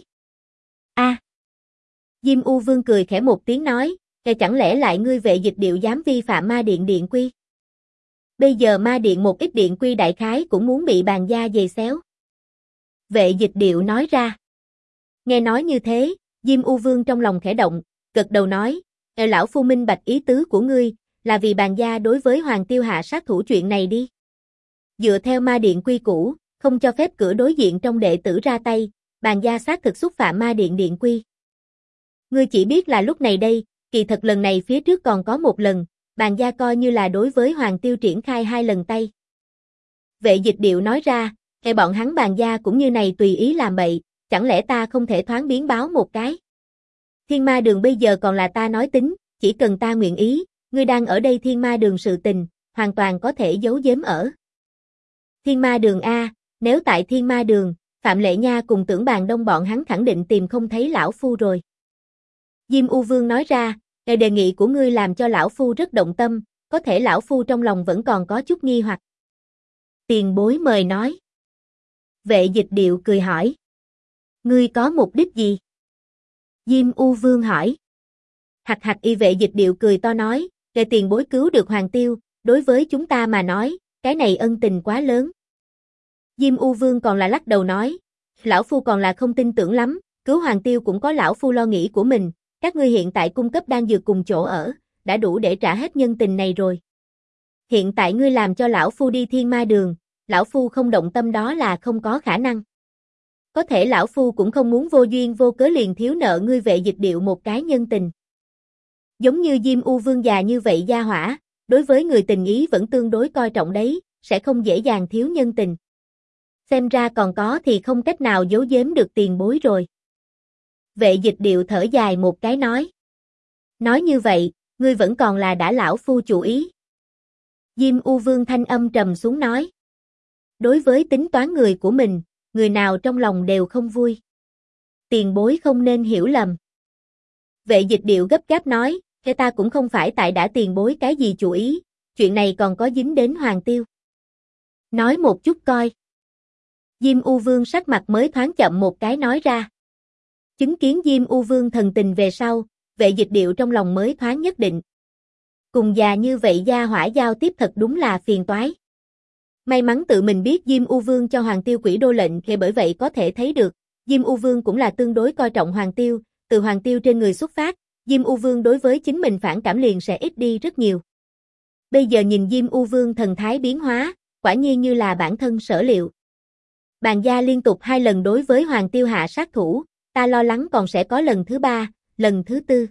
Diêm U Vương cười khẽ một tiếng nói, chẳng lẽ lại ngươi Vệ Dịch Điệu dám vi phạm ma điện điện quy? Bây giờ ma điện một ít điện quy đại khái cũng muốn bị bàn gia giày xéo. Vệ Dịch Điệu nói ra. Nghe nói như thế, Diêm U Vương trong lòng khẽ động, gật đầu nói, lão phu minh bạch ý tứ của ngươi, là vì bàn gia đối với Hoàng Tiêu hạ sát thủ chuyện này đi. Dựa theo ma điện quy củ, không cho phép cửa đối diện trong đệ tử ra tay, bàn gia xác thực xúc phạm ma điện điện quy. Ngươi chỉ biết là lúc này đây, kỳ thật lần này phía trước còn có một lần, bàn gia coi như là đối với Hoàng Tiêu triển khai 2 lần tay. Vệ Dịch Điệu nói ra, bọn hắn bàn gia cũng như này tùy ý làm bậy, chẳng lẽ ta không thể thoáng biến báo một cái? Thiên Ma Đường bây giờ còn là ta nói tính, chỉ cần ta nguyện ý, ngươi đang ở đây Thiên Ma Đường sự tình, hoàn toàn có thể giấu giếm ở. Thiên Ma Đường a, nếu tại Thiên Ma Đường, Phạm Lệ Nha cùng Tưởng Bàn Đông bọn hắn khẳng định tìm không thấy lão phu rồi. Diêm U Vương nói ra, đề nghị của ngươi làm cho lão phu rất động tâm, có thể lão phu trong lòng vẫn còn có chút nghi hoặc. Tiền bối mời nói. Vệ Dịch Điệu cười hỏi. Ngươi có mục đích gì? Diêm U Vương hỏi. Hạch hạch y Vệ Dịch Điệu cười to nói, để tiền bối cứu được Hoàng Tiêu, đối với chúng ta mà nói, cái này ân tình quá lớn. Diêm U Vương còn là lắc đầu nói, lão phu còn là không tin tưởng lắm, cứu Hoàng Tiêu cũng có lão phu lo nghĩ của mình, các ngươi hiện tại cung cấp đan dược cùng chỗ ở, đã đủ để trả hết nhân tình này rồi. Hiện tại ngươi làm cho lão phu đi thiên ma đường, lão phu không động tâm đó là không có khả năng. Có thể lão phu cũng không muốn vô duyên vô cớ liền thiếu nợ ngươi Vệ Dịch Điệu một cái nhân tình. Giống như Diêm U Vương già như vậy gia hỏa, đối với người tình ý vẫn tương đối coi trọng đấy, sẽ không dễ dàng thiếu nhân tình. Xem ra còn có thì không cách nào giấu giếm được tiền bối rồi. Vệ Dịch Điệu thở dài một cái nói. Nói như vậy, ngươi vẫn còn là đã lão phu chủ ý. Diêm U Vương thanh âm trầm xuống nói. Đối với tính toán người của mình, người nào trong lòng đều không vui. Tiền bối không nên hiểu lầm. Vệ Dịch Điệu gấp gáp nói, cái ta cũng không phải tại đã tiền bối cái gì chủ ý, chuyện này còn có dính đến Hoàng Tiêu. Nói một chút coi. Diêm U Vương sắc mặt mới thoáng chậm một cái nói ra. Chứng kiến Diêm U Vương thần tình về sau, Vệ Dịch Điệu trong lòng mới thoáng nhất định. Cùng già như vậy gia hỏa giao tiếp thật đúng là phiền toái. May mắn tự mình biết Diêm U Vương cho Hoàng Tiêu quỷ đô lệnh thì bởi vậy có thể thấy được, Diêm U Vương cũng là tương đối coi trọng Hoàng Tiêu, từ Hoàng Tiêu trên người xuất phát, Diêm U Vương đối với chính mình phản cảm liền sẽ ít đi rất nhiều. Bây giờ nhìn Diêm U Vương thần thái biến hóa, quả nhiên như là bản thân sở liệu. Bàn gia liên tục 2 lần đối với Hoàng Tiêu hạ sát thủ, ta lo lắng còn sẽ có lần thứ 3, lần thứ 4.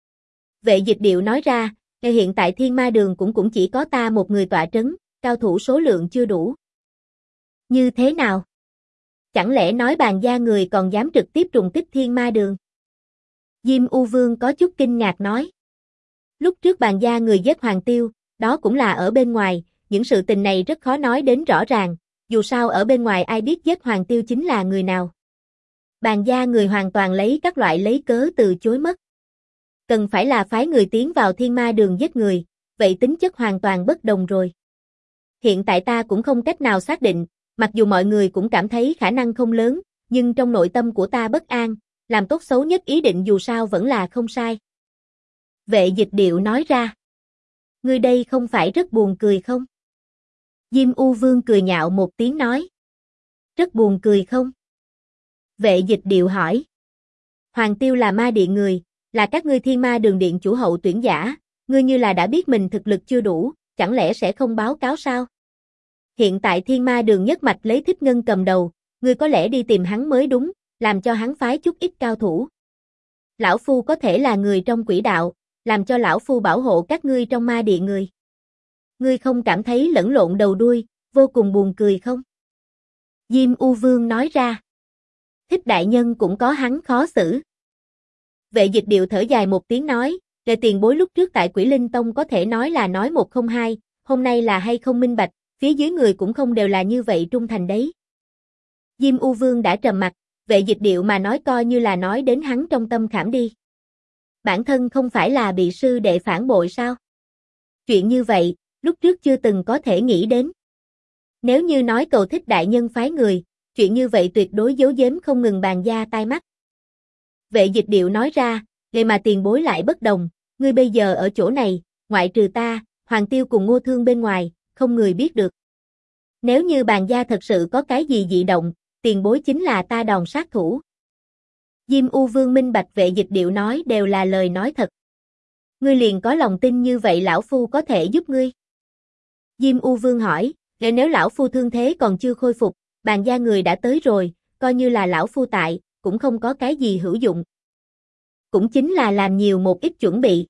Vệ Dịch Điệu nói ra, hiện tại Thiên Ma Đường cũng chỉ có ta một người tọa trấn, cao thủ số lượng chưa đủ. Như thế nào? Chẳng lẽ nói bàn gia người còn dám trực tiếp trùng kích Thiên Ma Đường? Diêm U Vương có chút kinh ngạc nói. Lúc trước bàn gia người giết Hoàng Tiêu, đó cũng là ở bên ngoài, những sự tình này rất khó nói đến rõ ràng, dù sao ở bên ngoài ai biết giết Hoàng Tiêu chính là người nào. Bàn gia người hoàn toàn lấy các loại lấy cớ từ chối mất. Cần phải là phái người tiến vào Thiên Ma Đường giết người, vậy tính chất hoàn toàn bất đồng rồi. Hiện tại ta cũng không cách nào xác định, mặc dù mọi người cũng cảm thấy khả năng không lớn, nhưng trong nội tâm của ta bất an, làm tốt xấu nhất ý định dù sao vẫn là không sai. Vệ Dịch Điệu nói ra. Ngươi đây không phải rất buồn cười không? Diêm U Vương cười nhạo một tiếng nói. Rất buồn cười không? Vệ Dịch Điệu hỏi. Hoàng Tiêu là ma điện người, là các ngươi Thiên Ma Đường điện chủ hậu tuyển giả, ngươi như là đã biết mình thực lực chưa đủ, chẳng lẽ sẽ không báo cáo sao? Hiện tại Thiên Ma Đường nhất mạch lấy Thích Ngân cầm đầu, ngươi có lẽ đi tìm hắn mới đúng, làm cho hắn phái chút ít cao thủ. Lão Phu có thể là người trong quỷ đạo, làm cho Lão Phu bảo hộ các ngươi trong ma địa người. Ngươi không cảm thấy lẫn lộn đầu đuôi, vô cùng buồn cười không? Diêm U Vương nói ra. Thích đại nhân cũng có hắn khó xử. Vệ Dịch Điệu thở dài một tiếng nói, để tiền bối lúc trước tại Quỷ Linh Tông có thể nói là nói một không hai, hôm nay là hay không minh bạch, phía dưới người cũng không đều là như vậy trung thành đấy. Diêm U Vương đã trầm mặt, Vệ Dịch Điệu mà nói coi như là nói đến hắn trong tâm khảm đi. Bản thân không phải là bị sư đệ phản bội sao? Chuyện như vậy, lúc trước chưa từng có thể nghĩ đến. Nếu như nói cầu Thích đại nhân phái người, chuyện như vậy tuyệt đối giấu giếm không ngừng bàn gia tai mắt. Vệ Dịch Điệu nói ra, để mà tiền bối lại bất đồng, ngươi bây giờ ở chỗ này, ngoại trừ ta, Hoàng Tiêu cùng Ngô Thương bên ngoài, không người biết được. Nếu như bàn gia thật sự có cái gì dị động, tiền bối chính là ta đòn sát thủ. Diêm U Vương minh bạch Vệ Dịch Điệu nói đều là lời nói thật. Ngươi liền có lòng tin như vậy lão phu có thể giúp ngươi. Diêm U Vương hỏi, nếu lão phu thương thế còn chưa khôi phục, bàn gia người đã tới rồi, coi như là lão phu tại, cũng không có cái gì hữu dụng. Cũng chính là làm nhiều một ít chuẩn bị.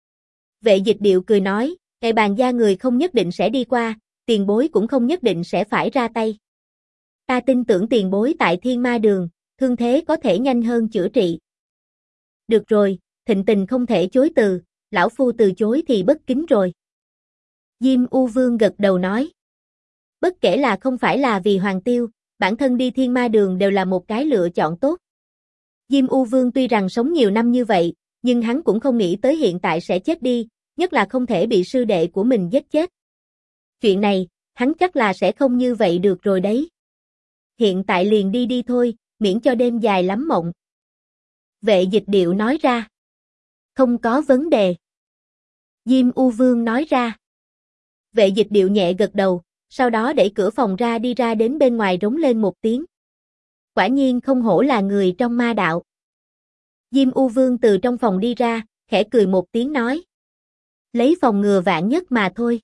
Vệ Dịch Điệu cười nói, cái bàn gia người không nhất định sẽ đi qua, tiền bối cũng không nhất định sẽ phải ra tay. Ta tin tưởng tiền bối tại Thiên Ma Đường, thương thế có thể nhanh hơn chữa trị. Được rồi, thịnh tình không thể chối từ, lão phu từ chối thì bất kính rồi. Diêm U Vương gật đầu nói. Bất kể là không phải là vì Hoàng Tiêu, bản thân đi Thiên Ma Đường đều là một cái lựa chọn tốt. Diêm U Vương tuy rằng sống nhiều năm như vậy, nhưng hắn cũng không nghĩ tới hiện tại sẽ chết đi, nhất là không thể bị sư đệ của mình giết chết. Chuyện này, Hắn chắc là sẽ không như vậy được rồi đấy. Hiện tại liền đi đi thôi, miễn cho đêm dài lắm mộng. Vệ Dịch Điệu nói ra. Không có vấn đề. Diêm U Vương nói ra. Vệ Dịch Điệu nhẹ gật đầu, sau đó đẩy cửa phòng ra đi ra đến bên ngoài rống lên một tiếng. Quả nhiên không hổ là người trong ma đạo. Diêm U Vương từ trong phòng đi ra, khẽ cười một tiếng nói. Lấy phòng ngừa vạn nhất mà thôi.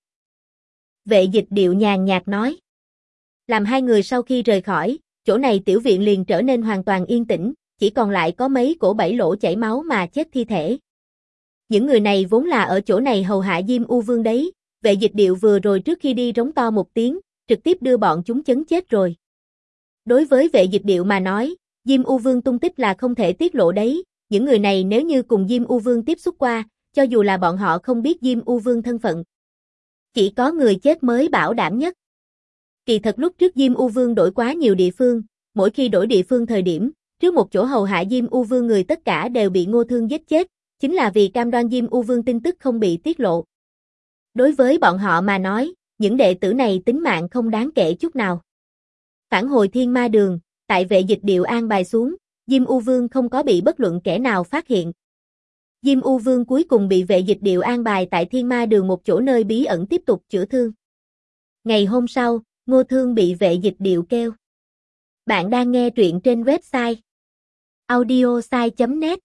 Vệ Dịch Điệu nhàn nhạt nói. Làm hai người sau khi rời khỏi, chỗ này tiểu viện liền trở nên hoàn toàn yên tĩnh, chỉ còn lại có mấy cổ bảy lỗ chảy máu mà chết thi thể. Những người này vốn là ở chỗ này hầu hạ Diêm U Vương đấy, Vệ Dịch Điệu vừa rồi trước khi đi rống to một tiếng, trực tiếp đưa bọn chúng chấn chết rồi. Đối với Vệ Dịch Điệu mà nói, Diêm U Vương tung tích là không thể tiết lộ đấy, những người này nếu như cùng Diêm U Vương tiếp xúc qua, cho dù là bọn họ không biết Diêm U Vương thân phận. Chỉ có người chết mới bảo đảm nhất. Kỳ thật lúc trước Diêm U Vương đổi quá nhiều địa phương, mỗi khi đổi địa phương thời điểm, trước một chỗ hầu hạ Diêm U Vương người tất cả đều bị Ngô Thương giết chết, chính là vì cam đoan Diêm U Vương tin tức không bị tiết lộ. Đối với bọn họ mà nói, những đệ tử này tính mạng không đáng kể chút nào. Phản hồi Thiên Ma Đường, tại Vệ Dịch Điệu an bài xuống, Diêm U Vương không có bị bất luận kẻ nào phát hiện. Diêm U Vương cuối cùng bị Vệ Dịch Điệu an bài tại Thiên Ma Đường một chỗ nơi bí ẩn tiếp tục chữa thương. Ngày hôm sau, Ngô Thương bị Vệ Dịch Điệu kêu. Bạn đang nghe truyện trên website audiosai.net.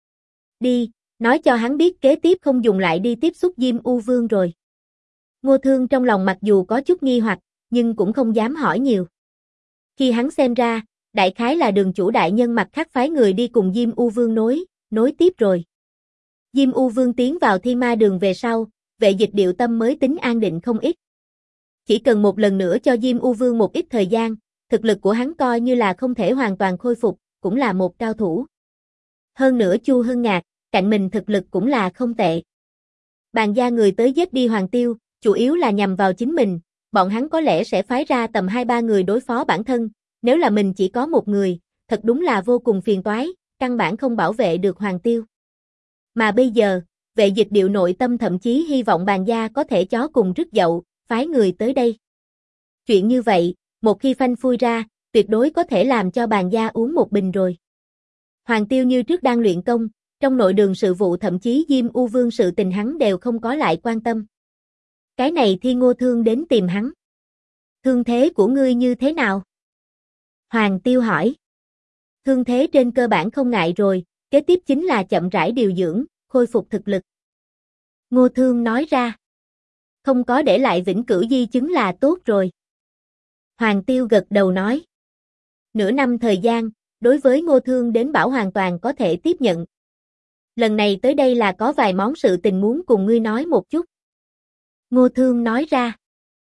Đi, nói cho hắn biết kế tiếp không dùng lại đi tiếp xúc Diêm U Vương rồi. Ngô Thương trong lòng mặc dù có chút nghi hoặc, nhưng cũng không dám hỏi nhiều. Khi hắn xem ra, đại khái là Đường chủ đại nhân mặt khác phái người đi cùng Diêm U Vương nối tiếp rồi. Diêm U Vương tiến vào Thiên Ma Đường về sau, Vệ Dịch Điệu tâm mới tính an định không ít. Chỉ cần một lần nữa cho Diêm U Vương một ít thời gian, thực lực của hắn coi như là không thể hoàn toàn khôi phục, cũng là một cao thủ. Hơn nữa Chu Hưng Ngạc, cạnh mình thực lực cũng là không tệ. Bàn gia người tới giết đi Hoàng Tiêu, chủ yếu là nhằm vào chính mình, bọn hắn có lẽ sẽ phái ra tầm 2-3 người đối phó bản thân, nếu là mình chỉ có một người, thật đúng là vô cùng phiền toái, căn bản không bảo vệ được Hoàng Tiêu. Mà bây giờ, Vệ Dịch Điệu nội tâm thậm chí hy vọng bàn gia có thể chó cùng rứt dậu, phái người tới đây. Chuyện như vậy, một khi phanh phui ra, tuyệt đối có thể làm cho bàn gia uống một bình rồi. Hoàng Tiêu như trước đang luyện công, trong nội đường sự vụ thậm chí Diêm U Vương sự tình hắn đều không có lại quan tâm. Cái này thì Ngô Thương đến tìm hắn. Thương thế của ngươi như thế nào? Hoàng Tiêu hỏi. Thương thế trên cơ bản không ngại rồi, kế tiếp chính là chậm rãi điều dưỡng, khôi phục thực lực. Ngô Thương nói ra. Không có để lại vĩnh cửu di chứng là tốt rồi. Hoàng Tiêu gật đầu nói. Nửa năm thời gian, đối với Ngô Thương đến bảo hoàn toàn có thể tiếp nhận. Lần này tới đây là có vài món sự tình muốn cùng ngươi nói một chút. Ngô Thương nói ra.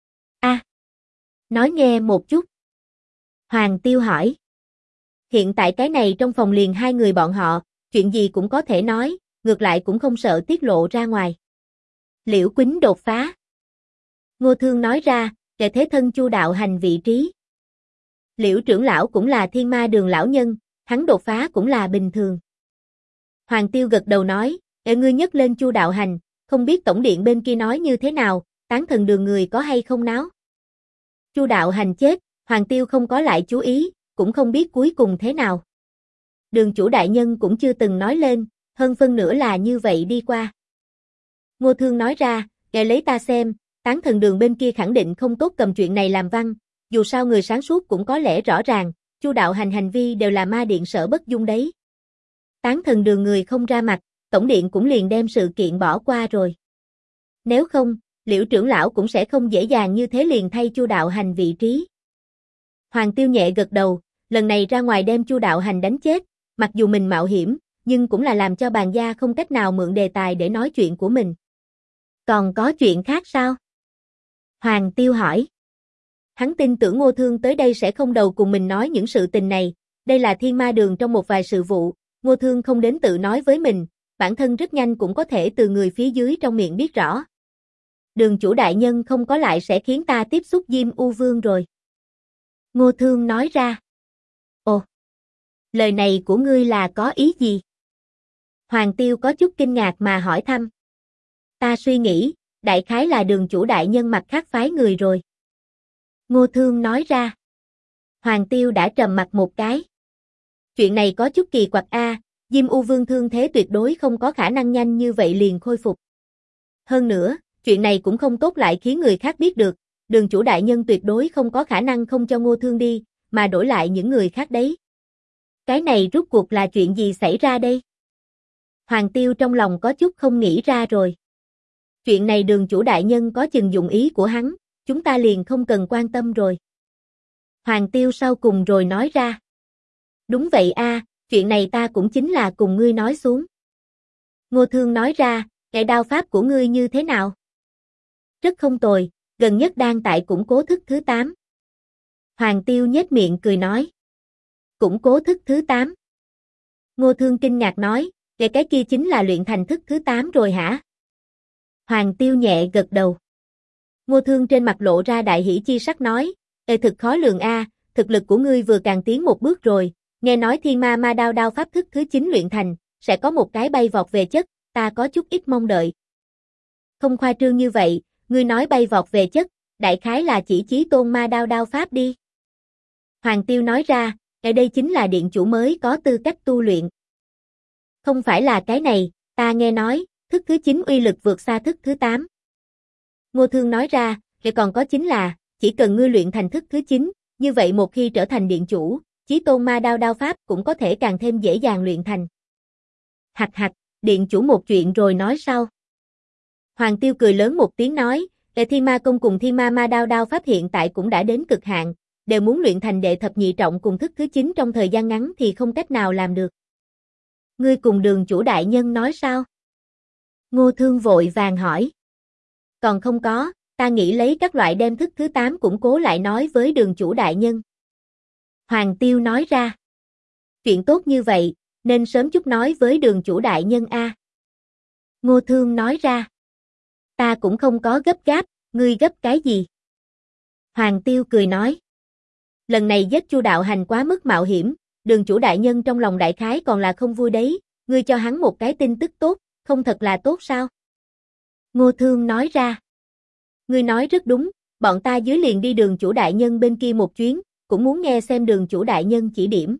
Nói nghe một chút. Hoàng Tiêu hỏi. Hiện tại cái này trong phòng liền hai người bọn họ, chuyện gì cũng có thể nói, ngược lại cũng không sợ tiết lộ ra ngoài. Liễu Quýnh đột phá. Ngô Thương nói ra, kệ thế thân Chu Đạo Hành vị trí. Liễu trưởng lão cũng là Thiên Ma Đường lão nhân, hắn đột phá cũng là bình thường. Hoàng Tiêu gật đầu nói, ngươi nhấc lên Chu Đạo Hành, không biết tổng điện bên kia nói như thế nào, Tán Thần Đường người có hay không náo. Chu Đạo Hành chết, Hoàng Tiêu không có lại chú ý, cũng không biết cuối cùng thế nào. Đường chủ đại nhân cũng chưa từng nói lên, hơn phân nửa là như vậy đi qua. Ngô Thương nói ra, lấy ta xem, Tán Thần Đường bên kia khẳng định không tốt cầm chuyện này làm văn, dù sao người sáng suốt cũng có lẽ rõ ràng, Chu Đạo Hành hành vi đều là ma điện sở bất dung đấy. Tán Thần Đường người không ra mặt, tổng điện cũng liền đem sự kiện bỏ qua rồi. Nếu không, Liễu trưởng lão cũng sẽ không dễ dàng như thế liền thay Chu Đạo Hành vị trí. Hoàng Tiêu nhẹ gật đầu, lần này ra ngoài đem Chu Đạo Hành đánh chết, mặc dù mình mạo hiểm, nhưng cũng là làm cho bàn gia không cách nào mượn đề tài để nói chuyện của mình. Còn có chuyện khác sao? Hoàng Tiêu hỏi. Hắn tin tưởng Ngô Thương tới đây sẽ không đầu cùng mình nói những sự tình này, đây là Thiên Ma Đường trong một vài sự vụ, Ngô Thương không đến tự nói với mình, bản thân rất nhanh cũng có thể từ người phía dưới trong miệng biết rõ. Đường chủ đại nhân không có lại sẽ khiến ta tiếp xúc Diêm U Vương rồi. Ngô Thương nói ra. Ồ, lời này của ngươi là có ý gì? Hoàng Tiêu có chút kinh ngạc mà hỏi thăm. Ta suy nghĩ, đại khái là đường chủ đại nhân mặt khác phái người rồi. Ngô Thương nói ra. Hoàng Tiêu đã trầm mặt một cái. Chuyện này có chút kỳ quặc a, Diêm U Vương thương thế tuyệt đối không có khả năng nhanh như vậy liền khôi phục. Hơn nữa, chuyện này cũng không tốt lại khiến người khác biết được, Đường chủ đại nhân tuyệt đối không có khả năng không cho Ngô Thương đi, mà đổi lại những người khác đấy. Cái này rốt cuộc là chuyện gì xảy ra đây? Hoàng Tiêu trong lòng có chút không nghĩ ra rồi. Chuyện này Đường chủ đại nhân có chừng dụng ý của hắn, chúng ta liền không cần quan tâm rồi. Hoàng Tiêu sau cùng rồi nói ra. Đúng vậy a, chuyện này ta cũng chính là cùng ngươi nói xuống. Ngô Thương nói ra, cái đao pháp của ngươi như thế nào? Rất không tồi, gần nhất đang tại củng cố thức thứ 8. Hoàng Tiêu nhếch miệng cười nói. Củng cố thức thứ 8. Ngô Thương kinh ngạc nói, cái kia chính là luyện thành thức thứ 8 rồi hả? Hoàng Tiêu nhẹ gật đầu. Ngô Thương trên mặt lộ ra đại hỉ chi sắc nói, thực khó lường a, thực lực của ngươi vừa càng tiến một bước rồi, nghe nói Thiên Ma Ma Đao đao pháp thức thứ 9 luyện thành, sẽ có một cái bay vọt về chất, ta có chút ít mong đợi. Không khoa trương như vậy, ngươi nói bay vọt về chất, đại khái là chỉ Chí Tôn Ma Đao đao pháp đi. Hoàng Tiêu nói ra, đây chính là điện chủ mới có tư cách tu luyện. Không phải là cái này, ta nghe nói, thức thứ 9 uy lực vượt xa thức thứ 8. Ngô Thương nói ra, còn có chính là, chỉ cần ngươi luyện thành thức thứ 9, như vậy một khi trở thành điện chủ, Chí Tôn Ma Đao đao pháp cũng có thể càng thêm dễ dàng luyện thành. Hạch hạch, điện chủ một chuyện rồi nói sau. Hoàng Tiêu cười lớn một tiếng nói, Thiên Ma công cùng Thiên Ma Ma Đao đao pháp hiện tại cũng đã đến cực hạn, đều muốn luyện thành đệ thập nhị trọng cùng thức thứ 9 trong thời gian ngắn thì không cách nào làm được. Ngươi cùng Đường chủ đại nhân nói sao? Ngô Thương vội vàng hỏi. Còn không có, ta nghĩ lấy các loại đem thức thứ 8 củng cố lại nói với Đường chủ đại nhân. Hoàng Tiêu nói ra. Chuyện tốt như vậy, nên sớm chút nói với Đường chủ đại nhân a. Ngô Thương nói ra. Ta cũng không có gấp gáp, ngươi gấp cái gì? Hoàng Tiêu cười nói. Lần này giết Chu đạo hành quá mức mạo hiểm, Đường chủ đại nhân trong lòng đại khái còn là không vui đấy, ngươi cho hắn một cái tin tức tốt, không thật là tốt sao? Ngô Thương nói ra. Ngươi nói rất đúng, bọn ta dưới liền đi Đường chủ đại nhân bên kia một chuyến, cũng muốn nghe xem Đường chủ đại nhân chỉ điểm.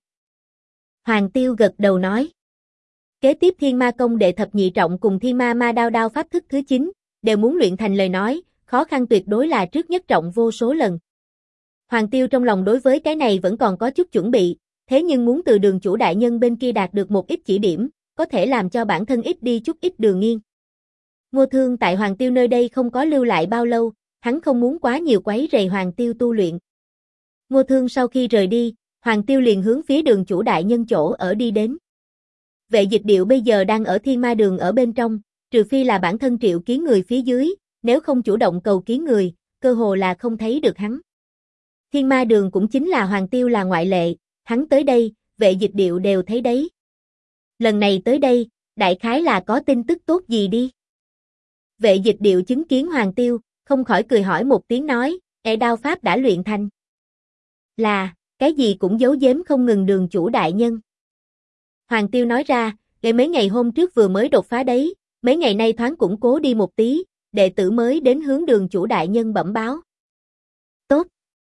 Hoàng Tiêu gật đầu nói. Kế tiếp Thiên Ma công đệ thập nhị trọng cùng Thiên Ma Ma Đao đao pháp thức thứ 9, đều muốn luyện thành lời nói, khó khăn tuyệt đối là trước nhất trọng vô số lần. Hoàng Tiêu trong lòng đối với cái này vẫn còn có chút chuẩn bị, thế nhưng muốn từ Đường chủ đại nhân bên kia đạt được một ít chỉ điểm, có thể làm cho bản thân ít đi chút ít đường nghiêng. Ngô Thương tại Hoàng Tiêu nơi đây không có lưu lại bao lâu, hắn không muốn quá nhiều quấy rầy Hoàng Tiêu tu luyện. Ngô Thương sau khi rời đi, Hoàng Tiêu liền hướng phía Đường chủ đại nhân chỗ ở đi đến. Vệ Dịch Điệu bây giờ đang ở Thiên Ma đường ở bên trong, trừ phi là bản thân triệu kiến người phía dưới, nếu không chủ động cầu kiến người, cơ hồ là không thấy được hắn. Thiên Ma đường cũng chính là Hoàng Tiêu là ngoại lệ, hắn tới đây, Vệ Dịch Điệu đều thấy đấy. Lần này tới đây, đại khái là có tin tức tốt gì đi. Vệ Dịch Điệu chứng kiến Hoàng Tiêu, không khỏi cười hỏi một tiếng nói, đao pháp đã luyện thành. Là, cái gì cũng giấu giếm không ngừng Đường chủ đại nhân. Hoàng Tiêu nói ra, mấy ngày hôm trước vừa mới đột phá đấy, mấy ngày nay thoáng củng cố đi một tí, đệ tử mới đến hướng Đường chủ đại nhân bẩm báo. Tốt.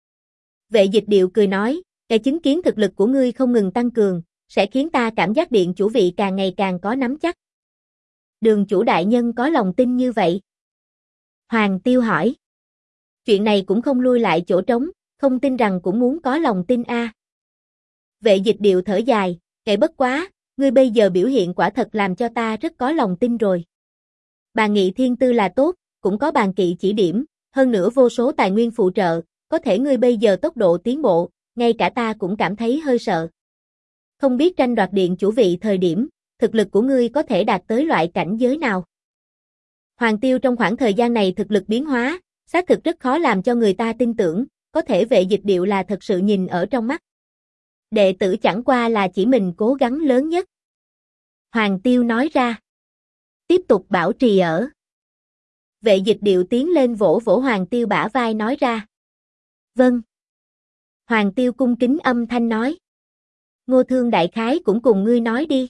Vệ Dịch Điệu cười nói, cái chứng kiến thực lực của ngươi không ngừng tăng cường, sẽ khiến ta cảm giác điện chủ vị càng ngày càng có nắm chắc. Đường chủ đại nhân có lòng tin như vậy? Hoàng Tiêu hỏi. Chuyện này cũng không lui lại chỗ trống, không tin rằng cũng muốn có lòng tin a. Vệ Dịch Điệu thở dài, bất quá, ngươi bây giờ biểu hiện quả thật làm cho ta rất có lòng tin rồi. Bàn nghị thiên tư là tốt, cũng có bàn kỵ chỉ điểm, hơn nữa vô số tài nguyên phụ trợ, có thể ngươi bây giờ tốc độ tiến bộ, ngay cả ta cũng cảm thấy hơi sợ. Không biết tranh đoạt điện chủ vị thời điểm, thực lực của ngươi có thể đạt tới loại cảnh giới nào? Hoàng Tiêu trong khoảng thời gian này thực lực biến hóa, xác thực rất khó làm cho người ta tin tưởng, có thể Vệ Dịch Điệu là thật sự nhìn ở trong mắt. Đệ tử chẳng qua là chỉ mình cố gắng lớn nhất. Hoàng Tiêu nói ra. Tiếp tục bảo trì ở. Vệ Dịch Điệu tiến lên vỗ vỗ Hoàng Tiêu bả vai nói ra. Vâng. Hoàng Tiêu cung kính âm thanh nói. Ngô Thương đại khái cũng cùng ngươi nói đi.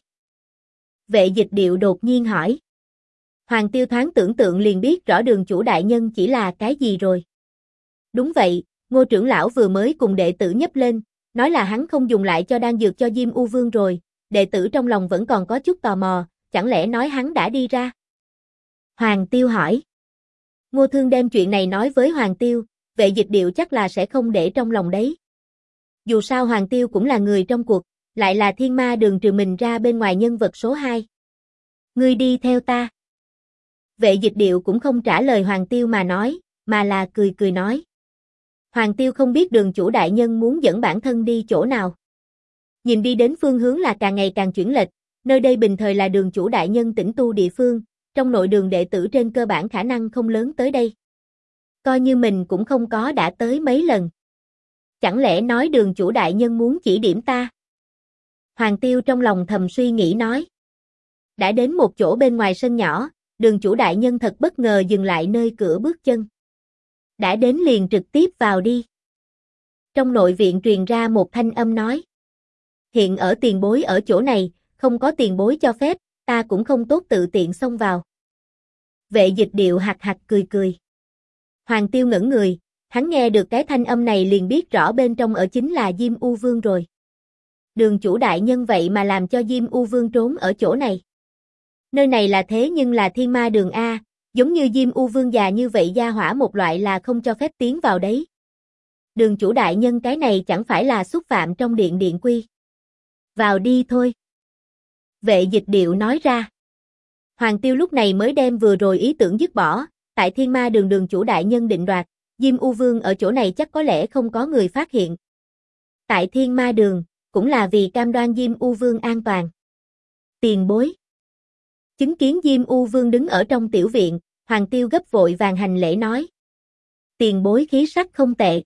Vệ Dịch Điệu đột nhiên hỏi. Hoàng Tiêu thoáng tưởng tượng liền biết rõ Đường chủ đại nhân chỉ là cái gì rồi. Đúng vậy, Ngô trưởng lão vừa mới cùng đệ tử nhấp lên, nói là hắn không dùng lại cho đan dược cho Diêm U Vương rồi, đệ tử trong lòng vẫn còn có chút tò mò, chẳng lẽ nói hắn đã đi ra? Hoàng Tiêu hỏi. Ngô Thương đem chuyện này nói với Hoàng Tiêu, Vệ Dịch Điệu chắc là sẽ không để trong lòng đấy. Dù sao Hoàng Tiêu cũng là người trong cuộc, lại là Thiên Ma Đường trừ mình ra bên ngoài nhân vật số 2. Ngươi đi theo ta. Vệ Dịch Điệu cũng không trả lời Hoàng Tiêu mà nói, mà là cười cười nói. Hoàng Tiêu không biết đường chủ đại nhân muốn dẫn bản thân đi chỗ nào. Nhìn đi đến phương hướng là càng ngày càng chuyển lệch, nơi đây bình thời là đường chủ đại nhân tĩnh tu địa phương, trong nội đường đệ tử trên cơ bản khả năng không lớn tới đây. Coi như mình cũng không có đã tới mấy lần. Chẳng lẽ nói đường chủ đại nhân muốn chỉ điểm ta? Hoàng Tiêu trong lòng thầm suy nghĩ nói. Đã đến một chỗ bên ngoài sân nhỏ, đường chủ đại nhân thật bất ngờ dừng lại nơi cửa bước chân. Đã đến liền trực tiếp vào đi. Trong nội viện truyền ra một thanh âm nói. Hiện ở tiền bối ở chỗ này, không có tiền bối cho phép, ta cũng không tốt tự tiện xông vào. Vệ Dịch Điệu hạc hạc cười cười. Hoàng Tiêu ngẩn người, hắn nghe được cái thanh âm này liền biết rõ bên trong ở chính là Diêm U Vương rồi. Đường chủ đại nhân vậy mà làm cho Diêm U Vương trốn ở chỗ này. Nơi này là thế nhưng là Thiên Ma Đường A, giống như Diêm U Vương già như vậy gia hỏa một loại là không cho phép tiến vào đấy. Đường chủ đại nhân cái này chẳng phải là xúc phạm trong điện quy. Vào đi thôi. Vệ Dịch Điệu nói ra. Hoàng Tiêu lúc này mới đem vừa rồi ý tưởng dứt bỏ, tại Thiên Ma Đường đường chủ đại nhân định đoạt, Diêm U Vương ở chỗ này chắc có lẽ không có người phát hiện. Tại Thiên Ma Đường, cũng là vì cam đoan Diêm U Vương an toàn. Tiền bối. Chứng kiến Diêm U Vương đứng ở trong tiểu viện, Hoàng Tiêu gấp vội vàng hành lễ nói. Tiền bối khí sắc không tệ.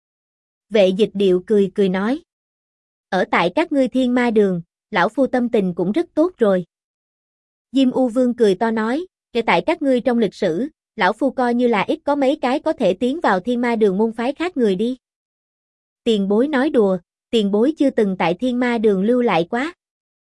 Vệ Dịch Điệu cười cười nói. Ở tại các ngươi Thiên Ma Đường, lão phu tâm tình cũng rất tốt rồi. Diêm U Vương cười to nói, kể tại các ngươi trong lịch sử, lão phu coi như là ít có mấy cái có thể tiến vào Thiên Ma Đường môn phái khác người đi. Tiền bối nói đùa, tiền bối chưa từng tại Thiên Ma Đường lưu lại quá.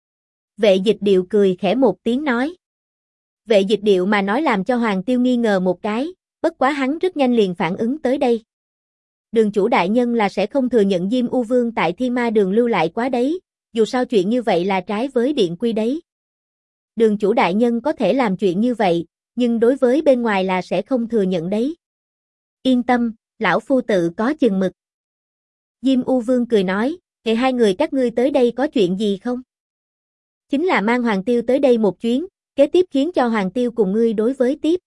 Vệ Dịch Điệu cười khẽ một tiếng nói. Vệ Dịch Điệu mà nói làm cho Hoàng Tiêu nghi ngờ một cái, bất quá hắn rất nhanh liền phản ứng tới đây. Đường chủ đại nhân là sẽ không thừa nhận Diêm U Vương tại Thiên Ma Đường lưu lại quá đấy, dù sao chuyện như vậy là trái với điện quy đấy. Đường chủ đại nhân có thể làm chuyện như vậy, nhưng đối với bên ngoài là sẽ không thừa nhận đấy. Yên tâm, lão phu tự có chừng mực. Diêm U Vương cười nói, ngày hai người các ngươi tới đây có chuyện gì không? Chính là mang Hoàng Tiêu tới đây một chuyến, kế tiếp khiến cho Hoàng Tiêu cùng ngươi đối với tiếp.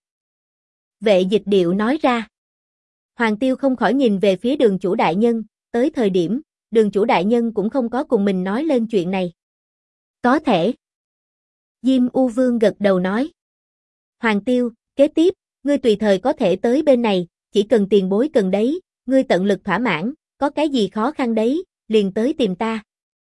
Vệ Dịch Điệu nói ra. Hoàng Tiêu không khỏi nhìn về phía đường chủ đại nhân, tới thời điểm, đường chủ đại nhân cũng không có cùng mình nói lên chuyện này. Có thể. Diêm U Vương gật đầu nói. Hoàng Tiêu, kế tiếp, ngươi tùy thời có thể tới bên này, chỉ cần tiền bối cần đấy, ngươi tận lực thỏa mãn, có cái gì khó khăn đấy, liền tới tìm ta.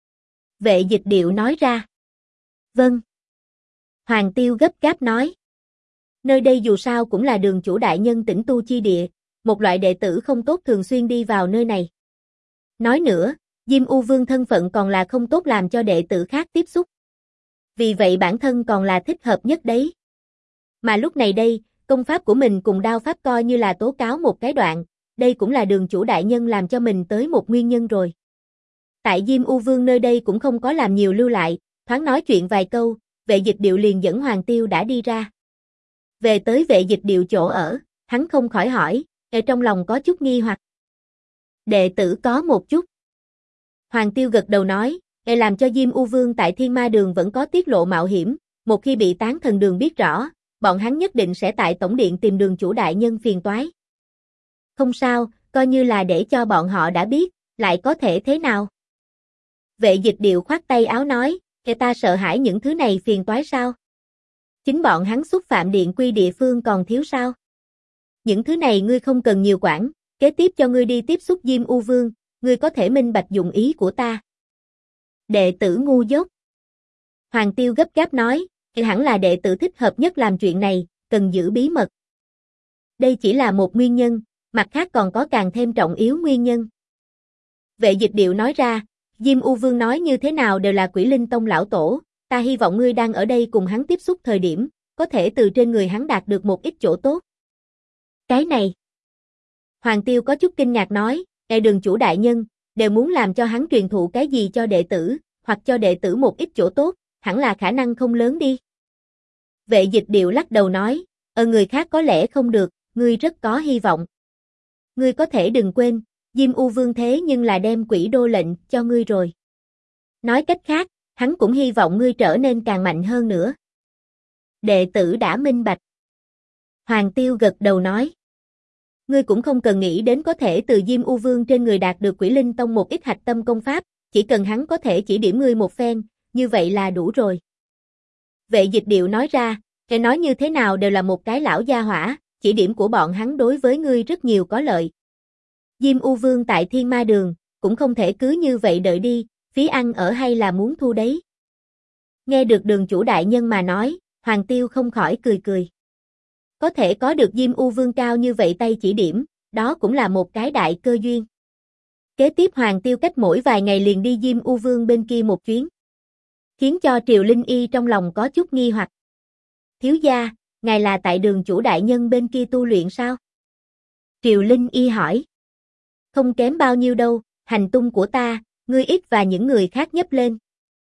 Vệ Dịch Điệu nói ra. Vâng. Hoàng Tiêu gấp gáp nói. Nơi đây dù sao cũng là đường chủ đại nhân tĩnh tu chi địa, một loại đệ tử không tốt thường xuyên đi vào nơi này. Nói nữa, Diêm U Vương thân phận còn là không tốt làm cho đệ tử khác tiếp xúc. Vì vậy bản thân còn là thích hợp nhất đấy. Mà lúc này đây, công pháp của mình cùng đao pháp coi như là tố cáo một cái đoạn, đây cũng là đường chủ đại nhân làm cho mình tới một nguyên nhân rồi. Tại Diêm U Vương nơi đây cũng không có làm nhiều lưu lại, thoáng nói chuyện vài câu, Vệ Dịch Điệu liền dẫn Hoàng Tiêu đã đi ra. Về tới Vệ Dịch Điệu chỗ ở, hắn không khỏi hỏi, trong lòng có chút nghi hoặc. Đệ tử có một chút. Hoàng Tiêu gật đầu nói, làm cho Diêm U Vương tại Thiên Ma Đường vẫn có tiết lộ mạo hiểm, một khi bị Tán Thần Đường biết rõ, bọn hắn nhất định sẽ tại tổng điện tìm đường chủ đại nhân phiền toái. Không sao, coi như là để cho bọn họ đã biết, lại có thể thế nào? Vệ Dịch Điệu khoát tay áo nói, ta sợ hãi những thứ này phiền toái sao? Chính bọn hắn xúc phạm điện quy địa phương còn thiếu sao? Những thứ này ngươi không cần nhiều quản, kế tiếp cho ngươi đi tiếp xúc Diêm U Vương, ngươi có thể minh bạch dụng ý của ta. Đệ tử ngu dốt. Hoàng Tiêu gấp gáp nói, hẳn là đệ tử thích hợp nhất làm chuyện này, cần giữ bí mật. Đây chỉ là một nguyên nhân, mặt khác còn có càng thêm trọng yếu nguyên nhân. Vệ Dịch Điệu nói ra, Diêm U Vương nói như thế nào đều là Quỷ Linh Tông lão tổ, ta hy vọng ngươi đang ở đây cùng hắn tiếp xúc thời điểm, có thể từ trên người hắn đạt được một ít chỗ tốt. Cái này. Hoàng Tiêu có chút kinh ngạc nói, Đường chủ đại nhân, đều muốn làm cho hắn truyền thụ cái gì cho đệ tử, hoặc cho đệ tử một ít chỗ tốt, hẳn là khả năng không lớn đi. Vệ Dịch Điệu lắc đầu nói, người khác có lẽ không được, ngươi rất có hy vọng. Ngươi có thể đừng quên, Diêm U Vương thế nhưng là đem Quỷ Đô lệnh cho ngươi rồi. Nói cách khác, hắn cũng hy vọng ngươi trở nên càng mạnh hơn nữa. Đệ tử đã minh bạch. Hoàng Tiêu gật đầu nói. Ngươi cũng không cần nghĩ đến có thể từ Diêm U Vương trên người đạt được Quỷ Linh Tông một ít hạch tâm công pháp, chỉ cần hắn có thể chỉ điểm ngươi một phen, như vậy là đủ rồi. Vệ Dịch Điệu nói ra, cái nói như thế nào đều là một cái lão gia hỏa, chỉ điểm của bọn hắn đối với ngươi rất nhiều có lợi. Diêm U Vương tại Thiên Ma Đường, cũng không thể cứ như vậy đợi đi, phí ăn ở hay là muốn thu đấy. Nghe được đường chủ đại nhân mà nói, Hoàng Tiêu không khỏi cười cười. Có thể có được Diêm U Vương cao như vậy tay chỉ điểm, đó cũng là một cái đại cơ duyên. Kế tiếp Hoàng Tiêu cách mỗi vài ngày liền đi Diêm U Vương bên kia một chuyến. Khiến cho Triều Linh Y trong lòng có chút nghi hoặc. Thiếu gia, ngài là tại đường chủ đại nhân bên kia tu luyện sao? Triều Linh Y hỏi. Không kém bao nhiêu đâu, hành tung của ta, ngươi ít và những người khác nhấp lên.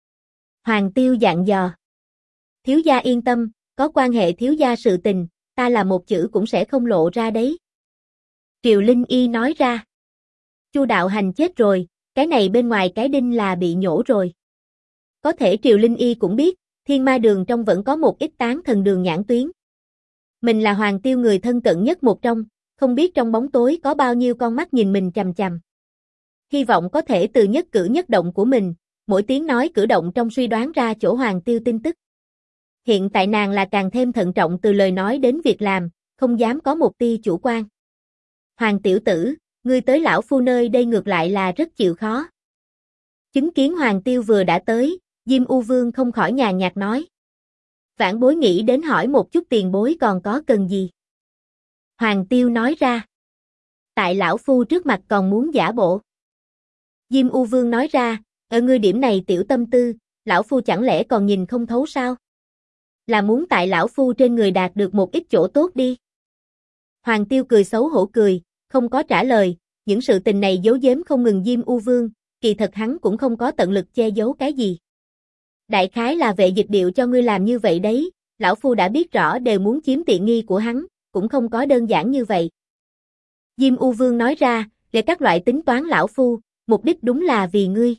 Hoàng Tiêu dặn dò. Thiếu gia yên tâm, có quan hệ thiếu gia sự tình, ta là một chữ cũng sẽ không lộ ra đấy. Triều Linh Y nói ra. Chu Đạo Hành chết rồi, cái này bên ngoài cái đinh là bị nhổ rồi. Có thể Triều Linh Y cũng biết, Thiên Ma Đường trong vẫn có một ít tán thần đường nhãn tuyến. Mình là Hoàng Tiêu người thân cận nhất một trong, không biết trong bóng tối có bao nhiêu con mắt nhìn mình chằm chằm. Hy vọng có thể từ nhất cử nhất động của mình, mỗi tiếng nói cử động trong suy đoán ra chỗ Hoàng Tiêu tin tức. Hiện tại nàng là càng thêm thận trọng từ lời nói đến việc làm, không dám có một tia chủ quan. Hoàng tiểu tử, ngươi tới lão phu nơi đây ngược lại là rất chịu khó. Chứng kiến Hoàng Tiêu vừa đã tới, Diêm U Vương không khỏi nhàn nhạt nói. Vãn bối nghĩ đến hỏi một chút tiền bối còn có cần gì. Hoàng Tiêu nói ra. Tại lão phu trước mặt còn muốn giả bộ. Diêm U Vương nói ra, ở ngươi điểm này tiểu tâm tư, lão phu chẳng lẽ còn nhìn không thấu sao? Là muốn tại lão phu trên người đạt được một ít chỗ tốt đi. Hoàng Tiêu cười xấu hổ cười, không có trả lời, những sự tình này giấu giếm không ngừng Diêm U Vương, kỳ thật hắn cũng không có tận lực che giấu cái gì. Đại khái là Vệ Dịch Điệu cho ngươi làm như vậy đấy, lão phu đã biết rõ đều muốn chiếm tiện nghi của hắn, cũng không có đơn giản như vậy. Diêm U Vương nói ra, để các loại tính toán lão phu, mục đích đúng là vì ngươi.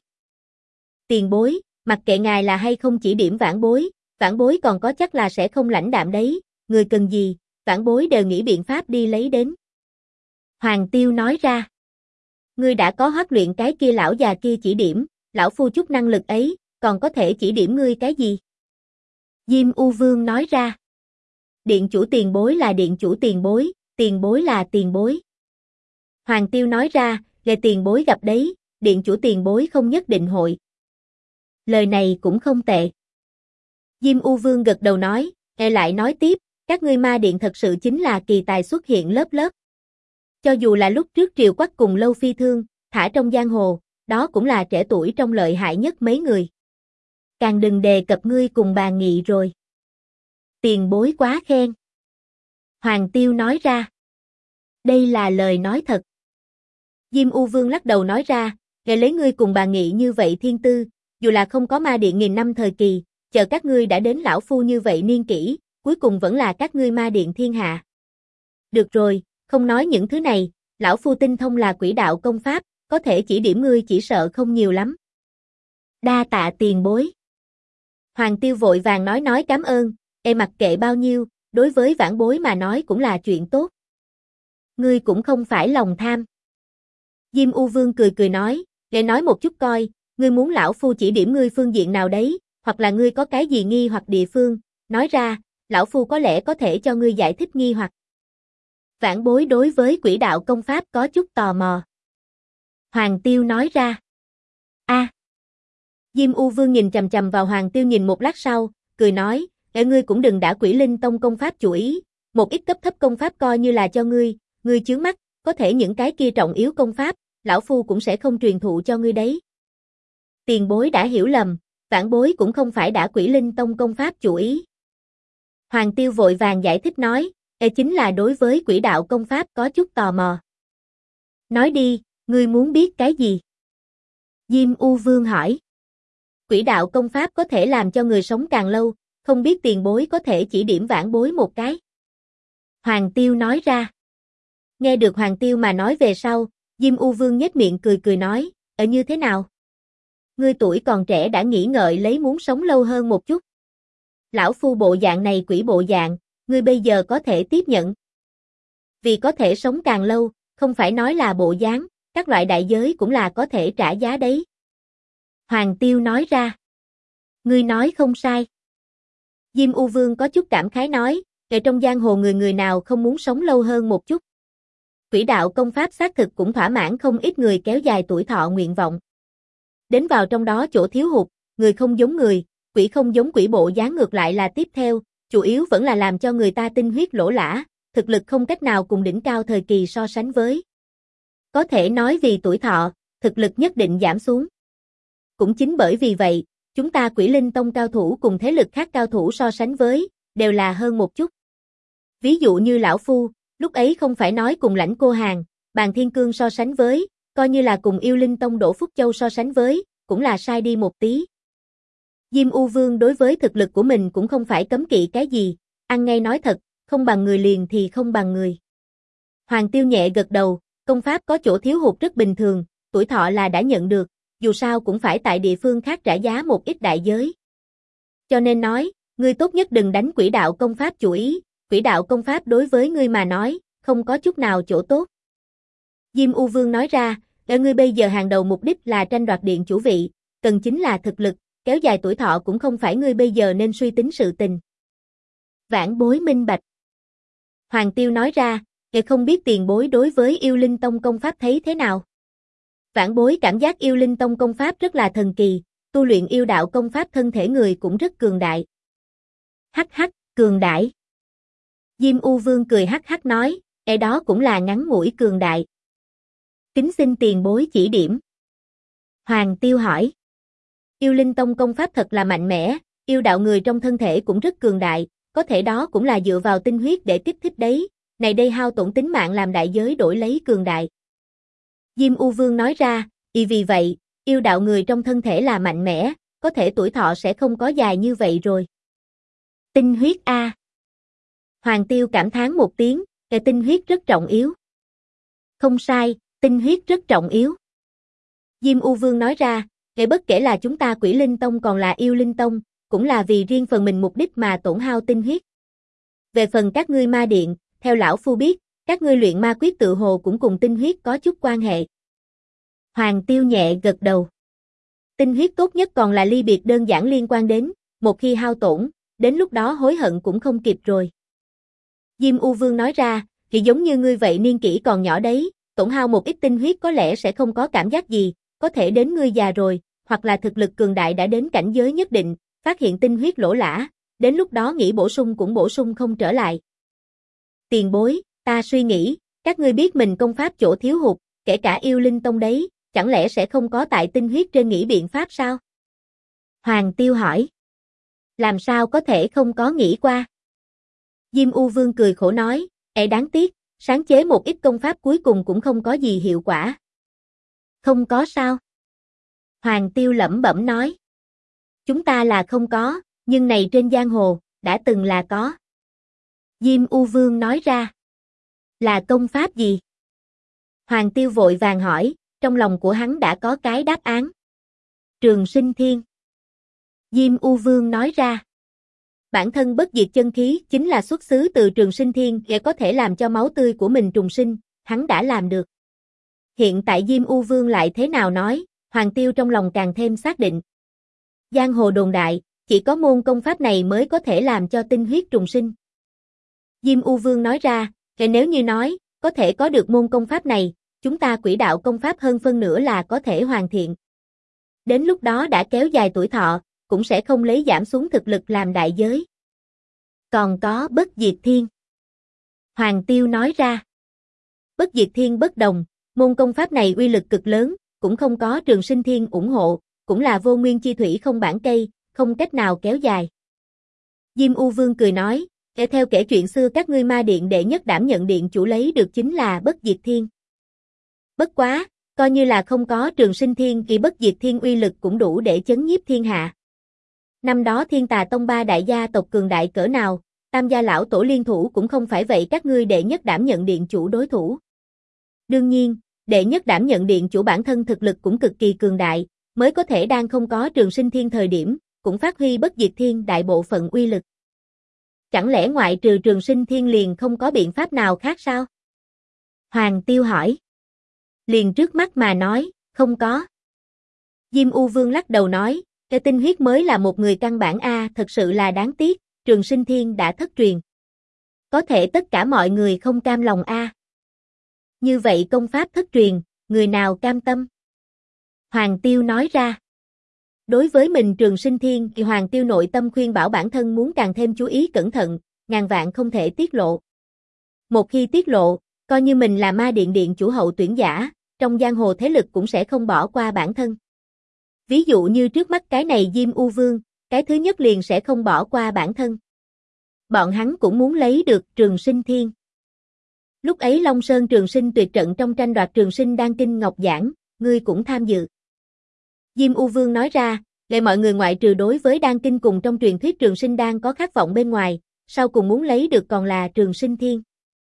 Tiền bối, mặc kệ ngài là hay không chỉ điểm vãn bối còn có chắc là sẽ không lãnh đạm đấy, người cần gì, vãn bối đều nghĩ biện pháp đi lấy đến. Hoàng Tiêu nói ra, ngươi đã có huấn luyện cái kia lão già kia chỉ điểm, lão phu chút năng lực ấy, còn có thể chỉ điểm ngươi cái gì? Diêm U Vương nói ra, điện chủ tiền bối là điện chủ tiền bối là tiền bối. Hoàng Tiêu nói ra, để tiền bối gặp đấy, điện chủ tiền bối không nhất định hội. Lời này cũng không tệ. Diêm U Vương gật đầu nói, lại nói tiếp, các ngươi ma điện thật sự chính là kỳ tài xuất hiện lớp lớp. Cho dù là lúc trước Triều Quách cùng Lâu Phi Thương, thả trong giang hồ, đó cũng là trẻ tuổi trong lợi hại nhất mấy người. Càng đừng đề cập ngươi cùng bà Nghị rồi. Tiền bối quá khen. Hoàng Tiêu nói ra. Đây là lời nói thật. Diêm U Vương lắc đầu nói ra, nghe lấy ngươi cùng bà Nghị như vậy thiên tư, dù là không có ma điện nghìn năm thời kỳ, chờ các ngươi đã đến lão phu như vậy niên kỷ, cuối cùng vẫn là các ngươi ma điện thiên hạ. Được rồi, không nói những thứ này, lão phu tinh thông là quỷ đạo công pháp, có thể chỉ điểm ngươi chỉ sợ không nhiều lắm. Đa tạ tiền bối. Hoàng Tiêu vội vàng nói cảm ơn, mặc kệ bao nhiêu, đối với vãn bối mà nói cũng là chuyện tốt. Ngươi cũng không phải lòng tham. Diêm U Vương cười cười nói, để nói một chút coi, ngươi muốn lão phu chỉ điểm ngươi phương diện nào đấy, hoặc là ngươi có cái gì nghi hoặc địa phương, nói ra, lão phu có lẽ có thể cho ngươi giải thích nghi hoặc. Vãn bối đối với quỷ đạo công pháp có chút tò mò. Hoàng Tiêu nói ra. Diêm U Vương nhìn chằm chằm vào Hoàng Tiêu nhìn một lát sau, cười nói, ngươi cũng đừng đã Quỷ Linh Tông công pháp chủ ý, một ít cấp thấp công pháp coi như là cho ngươi chướng mắt, có thể những cái kia trọng yếu công pháp, lão phu cũng sẽ không truyền thụ cho ngươi đấy. Tiền bối đã hiểu lầm, vãn bối cũng không phải đã Quỷ Linh Tông công pháp chủ ý. Hoàng Tiêu vội vàng giải thích nói, chính là đối với quỷ đạo công pháp có chút tò mò. Nói đi, Ngươi muốn biết cái gì? Diêm U Vương hỏi. Quỷ đạo công pháp có thể làm cho người sống càng lâu, không biết tiền bối có thể chỉ điểm vãn bối một cái. Hoàng Tiêu nói ra. Nghe được Hoàng Tiêu mà nói về sau, Diêm U Vương nhếch miệng cười cười nói, như thế nào? Ngươi tuổi còn trẻ đã nghĩ ngợi lấy muốn sống lâu hơn một chút. Lão phu bộ dạng này quỷ bộ dạng, ngươi bây giờ có thể tiếp nhận. Vì có thể sống càng lâu, không phải nói là bộ dáng, các loại đại giới cũng là có thể trả giá đấy. Hoàng Tiêu nói ra. Ngươi nói không sai. Diêm U Vương có chút cảm khái nói, trong giang hồ người người nào không muốn sống lâu hơn một chút. Quỷ đạo công pháp xác thực cũng thỏa mãn không ít người kéo dài tuổi thọ nguyện vọng. Đến vào trong đó chỗ thiếu hụt, người không giống người, quỷ không giống quỷ bộ dáng ngược lại là tiếp theo, chủ yếu vẫn là làm cho người ta tinh huyết lỗ lã, thực lực không cách nào cùng đỉnh cao thời kỳ so sánh với. Có thể nói vì tuổi thọ, thực lực nhất định giảm xuống. Cũng chính bởi vì vậy, chúng ta Quỷ Linh Tông cao thủ cùng thế lực khác cao thủ so sánh với, đều là hơn một chút. Ví dụ như lão phu, lúc ấy không phải nói cùng Lãnh Cô Hàn, Bàn Thiên Cương so sánh với, coi như là cùng Yêu Linh Tông Đỗ Phúc Châu so sánh với, cũng là sai đi một tí. Diêm U Vương đối với thực lực của mình cũng không phải cấm kỵ cái gì, ăn ngay nói thật, không bằng người liền thì không bằng người. Hoàng Tiêu nhẹ gật đầu, công pháp có chỗ thiếu hụt rất bình thường, tuổi thọ là đã nhận được, dù sao cũng phải tại địa phương khác trả giá một ít đại giới. Cho nên nói, ngươi tốt nhất đừng đánh quỷ đạo công pháp chủ ý, quỷ đạo công pháp đối với ngươi mà nói, không có chút nào chỗ tốt. Diêm U Vương nói ra, ngươi bây giờ hàng đầu mục đích là tranh đoạt điện chủ vị, cần chính là thực lực, kéo dài tuổi thọ cũng không phải ngươi bây giờ nên suy tính sự tình. Vãn bối minh bạch. Hoàng Tiêu nói ra, không biết tiền bối đối với Yêu Linh Tông công pháp thấy thế nào? Vãn bối cảm giác Yêu Linh Tông công pháp rất là thần kỳ, tu luyện yêu đạo công pháp thân thể người cũng rất cường đại. Hắc hắc, cường đại. Diêm U Vương cười hắc hắc nói, đó cũng là ngắn ngủi cường đại. Kính xin tiền bối chỉ điểm. Hoàng Tiêu hỏi. Yêu Linh Tông công pháp thật là mạnh mẽ, yêu đạo người trong thân thể cũng rất cường đại, có thể đó cũng là dựa vào tinh huyết để kích thích đấy, này đây hao tổn tính mạng làm đại giới đổi lấy cường đại. Diêm U Vương nói ra, vì vậy, yêu đạo người trong thân thể là mạnh mẽ, có thể tuổi thọ sẽ không có dài như vậy rồi. Tinh huyết a. Hoàng Tiêu cảm thán một tiếng, tinh huyết rất trọng yếu. Không sai, tinh huyết rất trọng yếu. Diêm U Vương nói ra, bất kể là chúng ta Quỷ Linh Tông còn là Yêu Linh Tông, cũng là vì riêng phần mình mục đích mà tổn hao tinh huyết. Về phần các ngươi ma điện, theo lão phu biết, các ngươi luyện ma quyết tự hồ cũng cùng tinh huyết có chút quan hệ. Hoàng Tiêu nhẹ gật đầu. Tinh huyết tốt nhất còn là ly biệt đơn giản liên quan đến, một khi hao tổn, đến lúc đó hối hận cũng không kịp rồi. Diêm U Vương nói ra, thì giống như ngươi vậy niên kỷ còn nhỏ đấy, tổn hao một ít tinh huyết có lẽ sẽ không có cảm giác gì, có thể đến ngươi già rồi, hoặc là thực lực cường đại đã đến cảnh giới nhất định, phát hiện tinh huyết lỗ lã, đến lúc đó nghĩ bổ sung cũng bổ sung không trở lại. Tiền bối, ta suy nghĩ, các ngươi biết mình công pháp chỗ thiếu hụt, kể cả Yêu Linh Tông đấy, chẳng lẽ sẽ không có tại tinh huyết trên nghĩ biện pháp sao? Hoàng Tiêu hỏi. Làm sao có thể không có nghĩ qua? Diêm U Vương cười khổ nói, đáng tiếc, sáng chế một ít công pháp cuối cùng cũng không có gì hiệu quả. Không có sao? Hoàng Tiêu lẩm bẩm nói. Chúng ta là không có, nhưng này trên giang hồ, đã từng là có. Diêm U Vương nói ra. Là công pháp gì? Hoàng Tiêu vội vàng hỏi, trong lòng của hắn đã có cái đáp án. Trường Sinh Thiên. Diêm U Vương nói ra. Bản thân bất diệt chân khí chính là xuất xứ từ Trường Sinh Thiên để có thể làm cho máu tươi của mình trùng sinh, hắn đã làm được. Hiện tại Diêm U Vương lại thế nào nói, Hoàng Tiêu trong lòng càng thêm xác định. Giang hồ đồn đại, chỉ có môn công pháp này mới có thể làm cho tinh huyết trùng sinh. Diêm U Vương nói ra, nếu như nói, có thể có được môn công pháp này, chúng ta quỷ đạo công pháp hơn phân nửa là có thể hoàn thiện. Đến lúc đó đã kéo dài tuổi thọ, cũng sẽ không lấy giảm xuống thực lực làm đại giới. Còn có bất diệt thiên. Hoàng Tiêu nói ra. Bất diệt thiên bất đồng, môn công pháp này uy lực cực lớn, cũng không có Trường Sinh Thiên ủng hộ, cũng là vô nguyên chi thủy không bản cây, không cách nào kéo dài. Diêm U Vương cười nói, theo kể chuyện xưa các ngươi ma điện đệ nhất đảm nhận điện chủ lấy được chính là bất diệt thiên. Bất quá, Coi như là không có Trường Sinh Thiên Kỳ Bất Diệt Thiên uy lực cũng đủ để chấn nhiếp thiên hạ. Năm đó Thiên Tà Tông ba đại gia tộc cường đại cỡ nào, Tam gia lão tổ liên thủ cũng không phải vậy các ngươi đệ nhất đảm nhận điện chủ đối thủ. Đương nhiên, đệ nhất đảm nhận điện chủ bản thân thực lực cũng cực kỳ cường đại, mới có thể đang không có Trường Sinh Thiên thời điểm, cũng phát huy Bất Diệt Thiên đại bộ phận uy lực. Chẳng lẽ ngoại trừ Trường Sinh Thiên liền không có biện pháp nào khác sao? Hoàng Tiêu hỏi. Liền trước mắt mà nói, không có. Diêm U Vương lắc đầu nói, cái tinh huyết mới là một người căn bản thật sự là đáng tiếc, Trường Sinh Thiên đã thất truyền. Có thể tất cả mọi người không cam lòng Như vậy công pháp thất truyền, người nào cam tâm? Hoàng Tiêu nói ra. Đối với mình Trường Sinh Thiên thì Hoàng Tiêu nội tâm khuyên bảo bản thân muốn càng thêm chú ý cẩn thận, ngàn vạn không thể tiết lộ. Một khi tiết lộ, coi như mình là Ma Điện điện chủ hậu tuyển giả, trong giang hồ thế lực cũng sẽ không bỏ qua bản thân. Ví dụ như trước mắt cái này Diêm U Vương, cái thứ nhất liền sẽ không bỏ qua bản thân. Bọn hắn cũng muốn lấy được Trường Sinh Thiên. Lúc ấy Long Sơn Trường Sinh tuyệt trận trong tranh đoạt Trường Sinh Đan Kinh Ngọc Giảng, ngươi cũng tham dự. Diêm U Vương nói ra, để mọi người ngoại trừ đối với Đan Kinh cùng trong truyền thuyết Trường Sinh Đan có khát vọng bên ngoài, sau cùng muốn lấy được còn là Trường Sinh Thiên.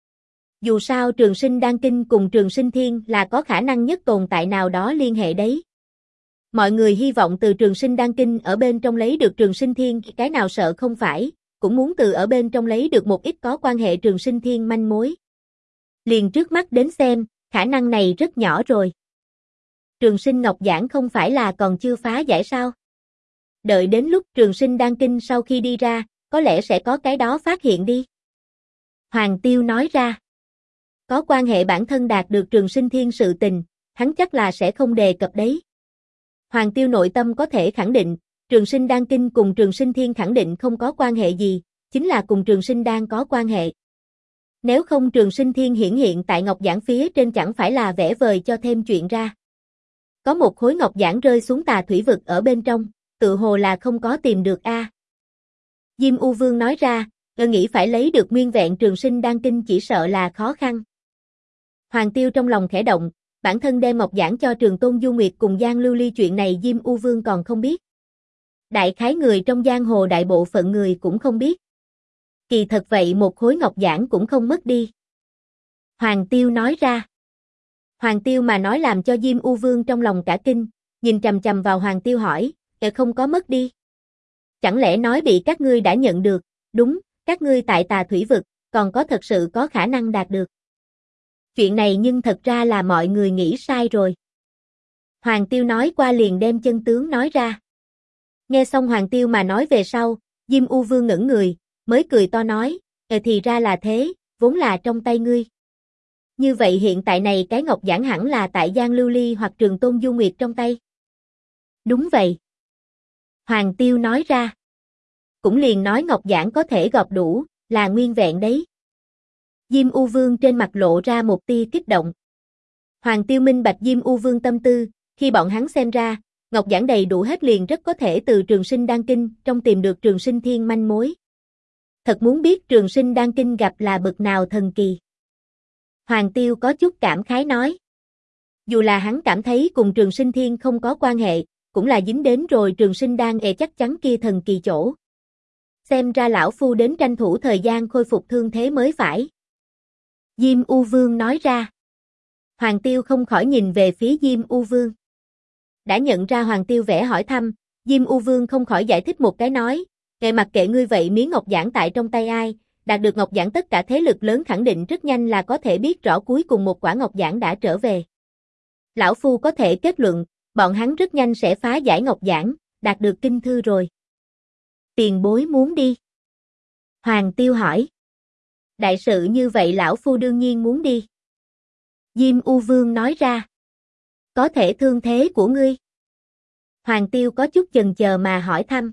Dù sao Trường Sinh Đan Kinh cùng Trường Sinh Thiên là có khả năng nhất tồn tại nào đó liên hệ đấy. Mọi người hy vọng từ Trường Sinh Đan Kinh ở bên trong lấy được Trường Sinh Thiên, cái nào sợ không phải, cũng muốn từ ở bên trong lấy được một ít có quan hệ Trường Sinh Thiên manh mối. Liền trước mắt đến xem, khả năng này rất nhỏ rồi. Trường Sinh Ngọc Giảng không phải là còn chưa phá giải sao? Đợi đến lúc Trường Sinh Đan Kinh sau khi đi ra, có lẽ sẽ có cái đó phát hiện đi. Hoàng Tiêu nói ra. Có quan hệ bản thân đạt được Trường Sinh Thiên sự tình, hắn chắc là sẽ không đề cập đấy. Hoàng Tiêu nội tâm có thể khẳng định, Trường Sinh Đan Kinh cùng Trường Sinh Thiên khẳng định không có quan hệ gì, chính là cùng Trường Sinh Đan có quan hệ. Nếu không Trường Sinh Thiên hiển hiện tại Ngọc Giảng phía trên chẳng phải là vẽ vời cho thêm chuyện ra. Có một khối Ngọc Giảng rơi xuống Tà Thủy Vực ở bên trong, tự hồ là không có tìm được Diêm U Vương nói ra, nghĩ phải lấy được nguyên vẹn Trường Sinh Đan Kinh chỉ sợ là khó khăn. Hoàng Tiêu trong lòng khẽ động, bản thân đem Ngọc Giảng cho Trường Tôn Du Nguyệt cùng Giang Lưu Ly chuyện này Diêm U Vương còn không biết. Đại khái người trong giang hồ đại bộ phận người cũng không biết. Kỳ thật vậy một khối Ngọc Giảng cũng không mất đi. Hoàng Tiêu nói ra. Hoàng Tiêu mà nói làm cho Diêm U Vương trong lòng cả kinh, nhìn chằm chằm vào Hoàng Tiêu hỏi, không có mất đi. Chẳng lẽ nói bị các ngươi đã nhận được, đúng, các ngươi tại Tà Thủy Vực, còn có thật sự có khả năng đạt được. Chuyện này nhưng thật ra là mọi người nghĩ sai rồi. Hoàng Tiêu nói qua liền đem chân tướng nói ra. Nghe xong Hoàng Tiêu mà nói về sau, Diêm U Vương ngẩn người, mới cười to nói, thì ra là thế, vốn là trong tay ngươi. Như vậy hiện tại này cái Ngọc Giảng hẳn là tại Giang Lưu Ly hoặc Trường Tôn Du Nguyệt trong tay. Đúng vậy. Hoàng Tiêu nói ra. Cũng liền nói Ngọc Giảng có thể gọp đủ, là nguyên vẹn đấy. Diêm U Vương trên mặt lộ ra một tia kích động. Hoàng Tiêu minh bạch Diêm U Vương tâm tư, khi bọn hắn xem ra, Ngọc Giảng đầy đủ hết liền rất có thể từ Trường Sinh Đan Kinh trong tìm được Trường Sinh Thiên manh mối. Thật muốn biết Trường Sinh Đan Kinh gặp là bậc nào thần kỳ. Hoàng Tiêu có chút cảm khái nói. Dù là hắn cảm thấy cùng Trường Sinh Thiên không có quan hệ, cũng là dính đến rồi Trường Sinh Đan chắc chắn kia thần kỳ chỗ. Xem ra lão phu đến tranh thủ thời gian khôi phục thương thế mới phải. Diêm U Vương nói ra. Hoàng Tiêu không khỏi nhìn về phía Diêm U Vương. Đã nhận ra Hoàng Tiêu vẻ hỏi thăm, Diêm U Vương không khỏi giải thích một cái nói, mặc kệ ngươi vậy miếng Ngọc Giảng tại trong tay ai, đạt được Ngọc Giảng tất cả thế lực lớn khẳng định rất nhanh là có thể biết rõ cuối cùng một quả Ngọc Giảng đã trở về. Lão phu có thể kết luận, bọn hắn rất nhanh sẽ phá giải Ngọc Giảng, đạt được kinh thư rồi. Tiền bối muốn đi. Hoàng Tiêu hỏi. Đại sự như vậy lão phu đương nhiên muốn đi. Diêm U Vương nói ra. Có thể thương thế của ngươi. Hoàng Tiêu có chút chần chờ mà hỏi thăm.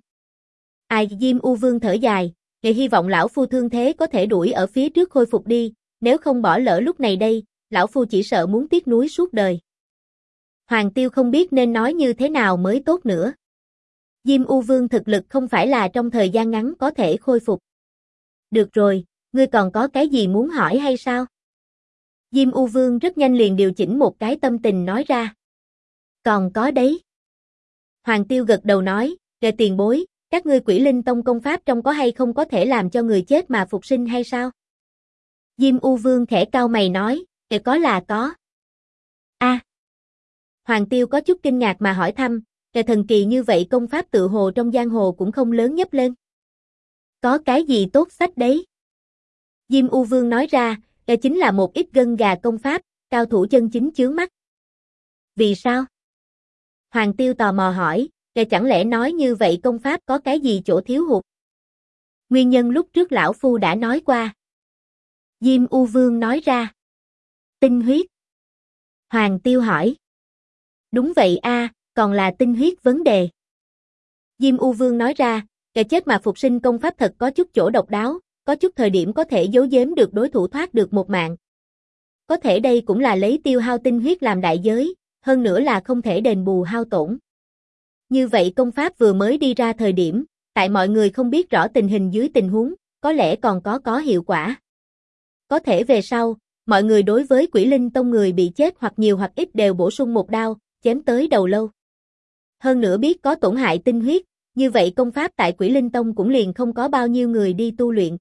Diêm U Vương thở dài, hy vọng lão phu thương thế có thể đuổi ở phía trước khôi phục đi, nếu không bỏ lỡ lúc này đây, lão phu chỉ sợ muốn tiếc nuối suốt đời. Hoàng Tiêu không biết nên nói như thế nào mới tốt nữa. Diêm U Vương thực lực không phải là trong thời gian ngắn có thể khôi phục. Được rồi, ngươi còn có cái gì muốn hỏi hay sao? Diêm U Vương rất nhanh liền điều chỉnh một cái tâm tình nói ra. Còn có đấy. Hoàng Tiêu gật đầu nói, kệ tiền bối, các ngươi Quỷ Linh Tông công pháp trong có hay không có thể làm cho người chết mà phục sinh hay sao? Diêm U Vương khẽ cau mày nói, kệ có là có. A. Hoàng Tiêu có chút kinh ngạc mà hỏi thăm, kệ thần kỳ như vậy công pháp tự hồ trong giang hồ cũng không lớn nhấp lên. Có cái gì tốt sách đấy? Diêm U Vương nói ra, kệ chính là một ít gân gà công pháp, cao thủ chân chính chướng mắt. Vì sao? Hoàng Tiêu tò mò hỏi, kệ chẳng lẽ nói như vậy công pháp có cái gì chỗ thiếu hụt? Nguyên nhân lúc trước lão phu đã nói qua. Diêm U Vương nói ra. Tinh huyết. Hoàng Tiêu hỏi. Đúng vậy a, còn là tinh huyết vấn đề. Diêm U Vương nói ra, kẻ chết mà phục sinh công pháp thật có chút chỗ độc đáo, có chút thời điểm có thể giấu giếm được đối thủ thoát được một mạng. Có thể đây cũng là lấy tiêu hao tinh huyết làm đại giới, hơn nữa là không thể đền bù hao tổn. Như vậy công pháp vừa mới đi ra thời điểm, tại mọi người không biết rõ tình hình dưới tình huống, có lẽ còn có hiệu quả. Có thể về sau, mọi người đối với Quỷ Linh Tông người bị chết hoặc nhiều hoặc ít đều bổ sung một đao, chém tới đầu lâu. Hơn nữa biết có tổn hại tinh huyết, như vậy công pháp tại Quỷ Linh Tông cũng liền không có bao nhiêu người đi tu luyện.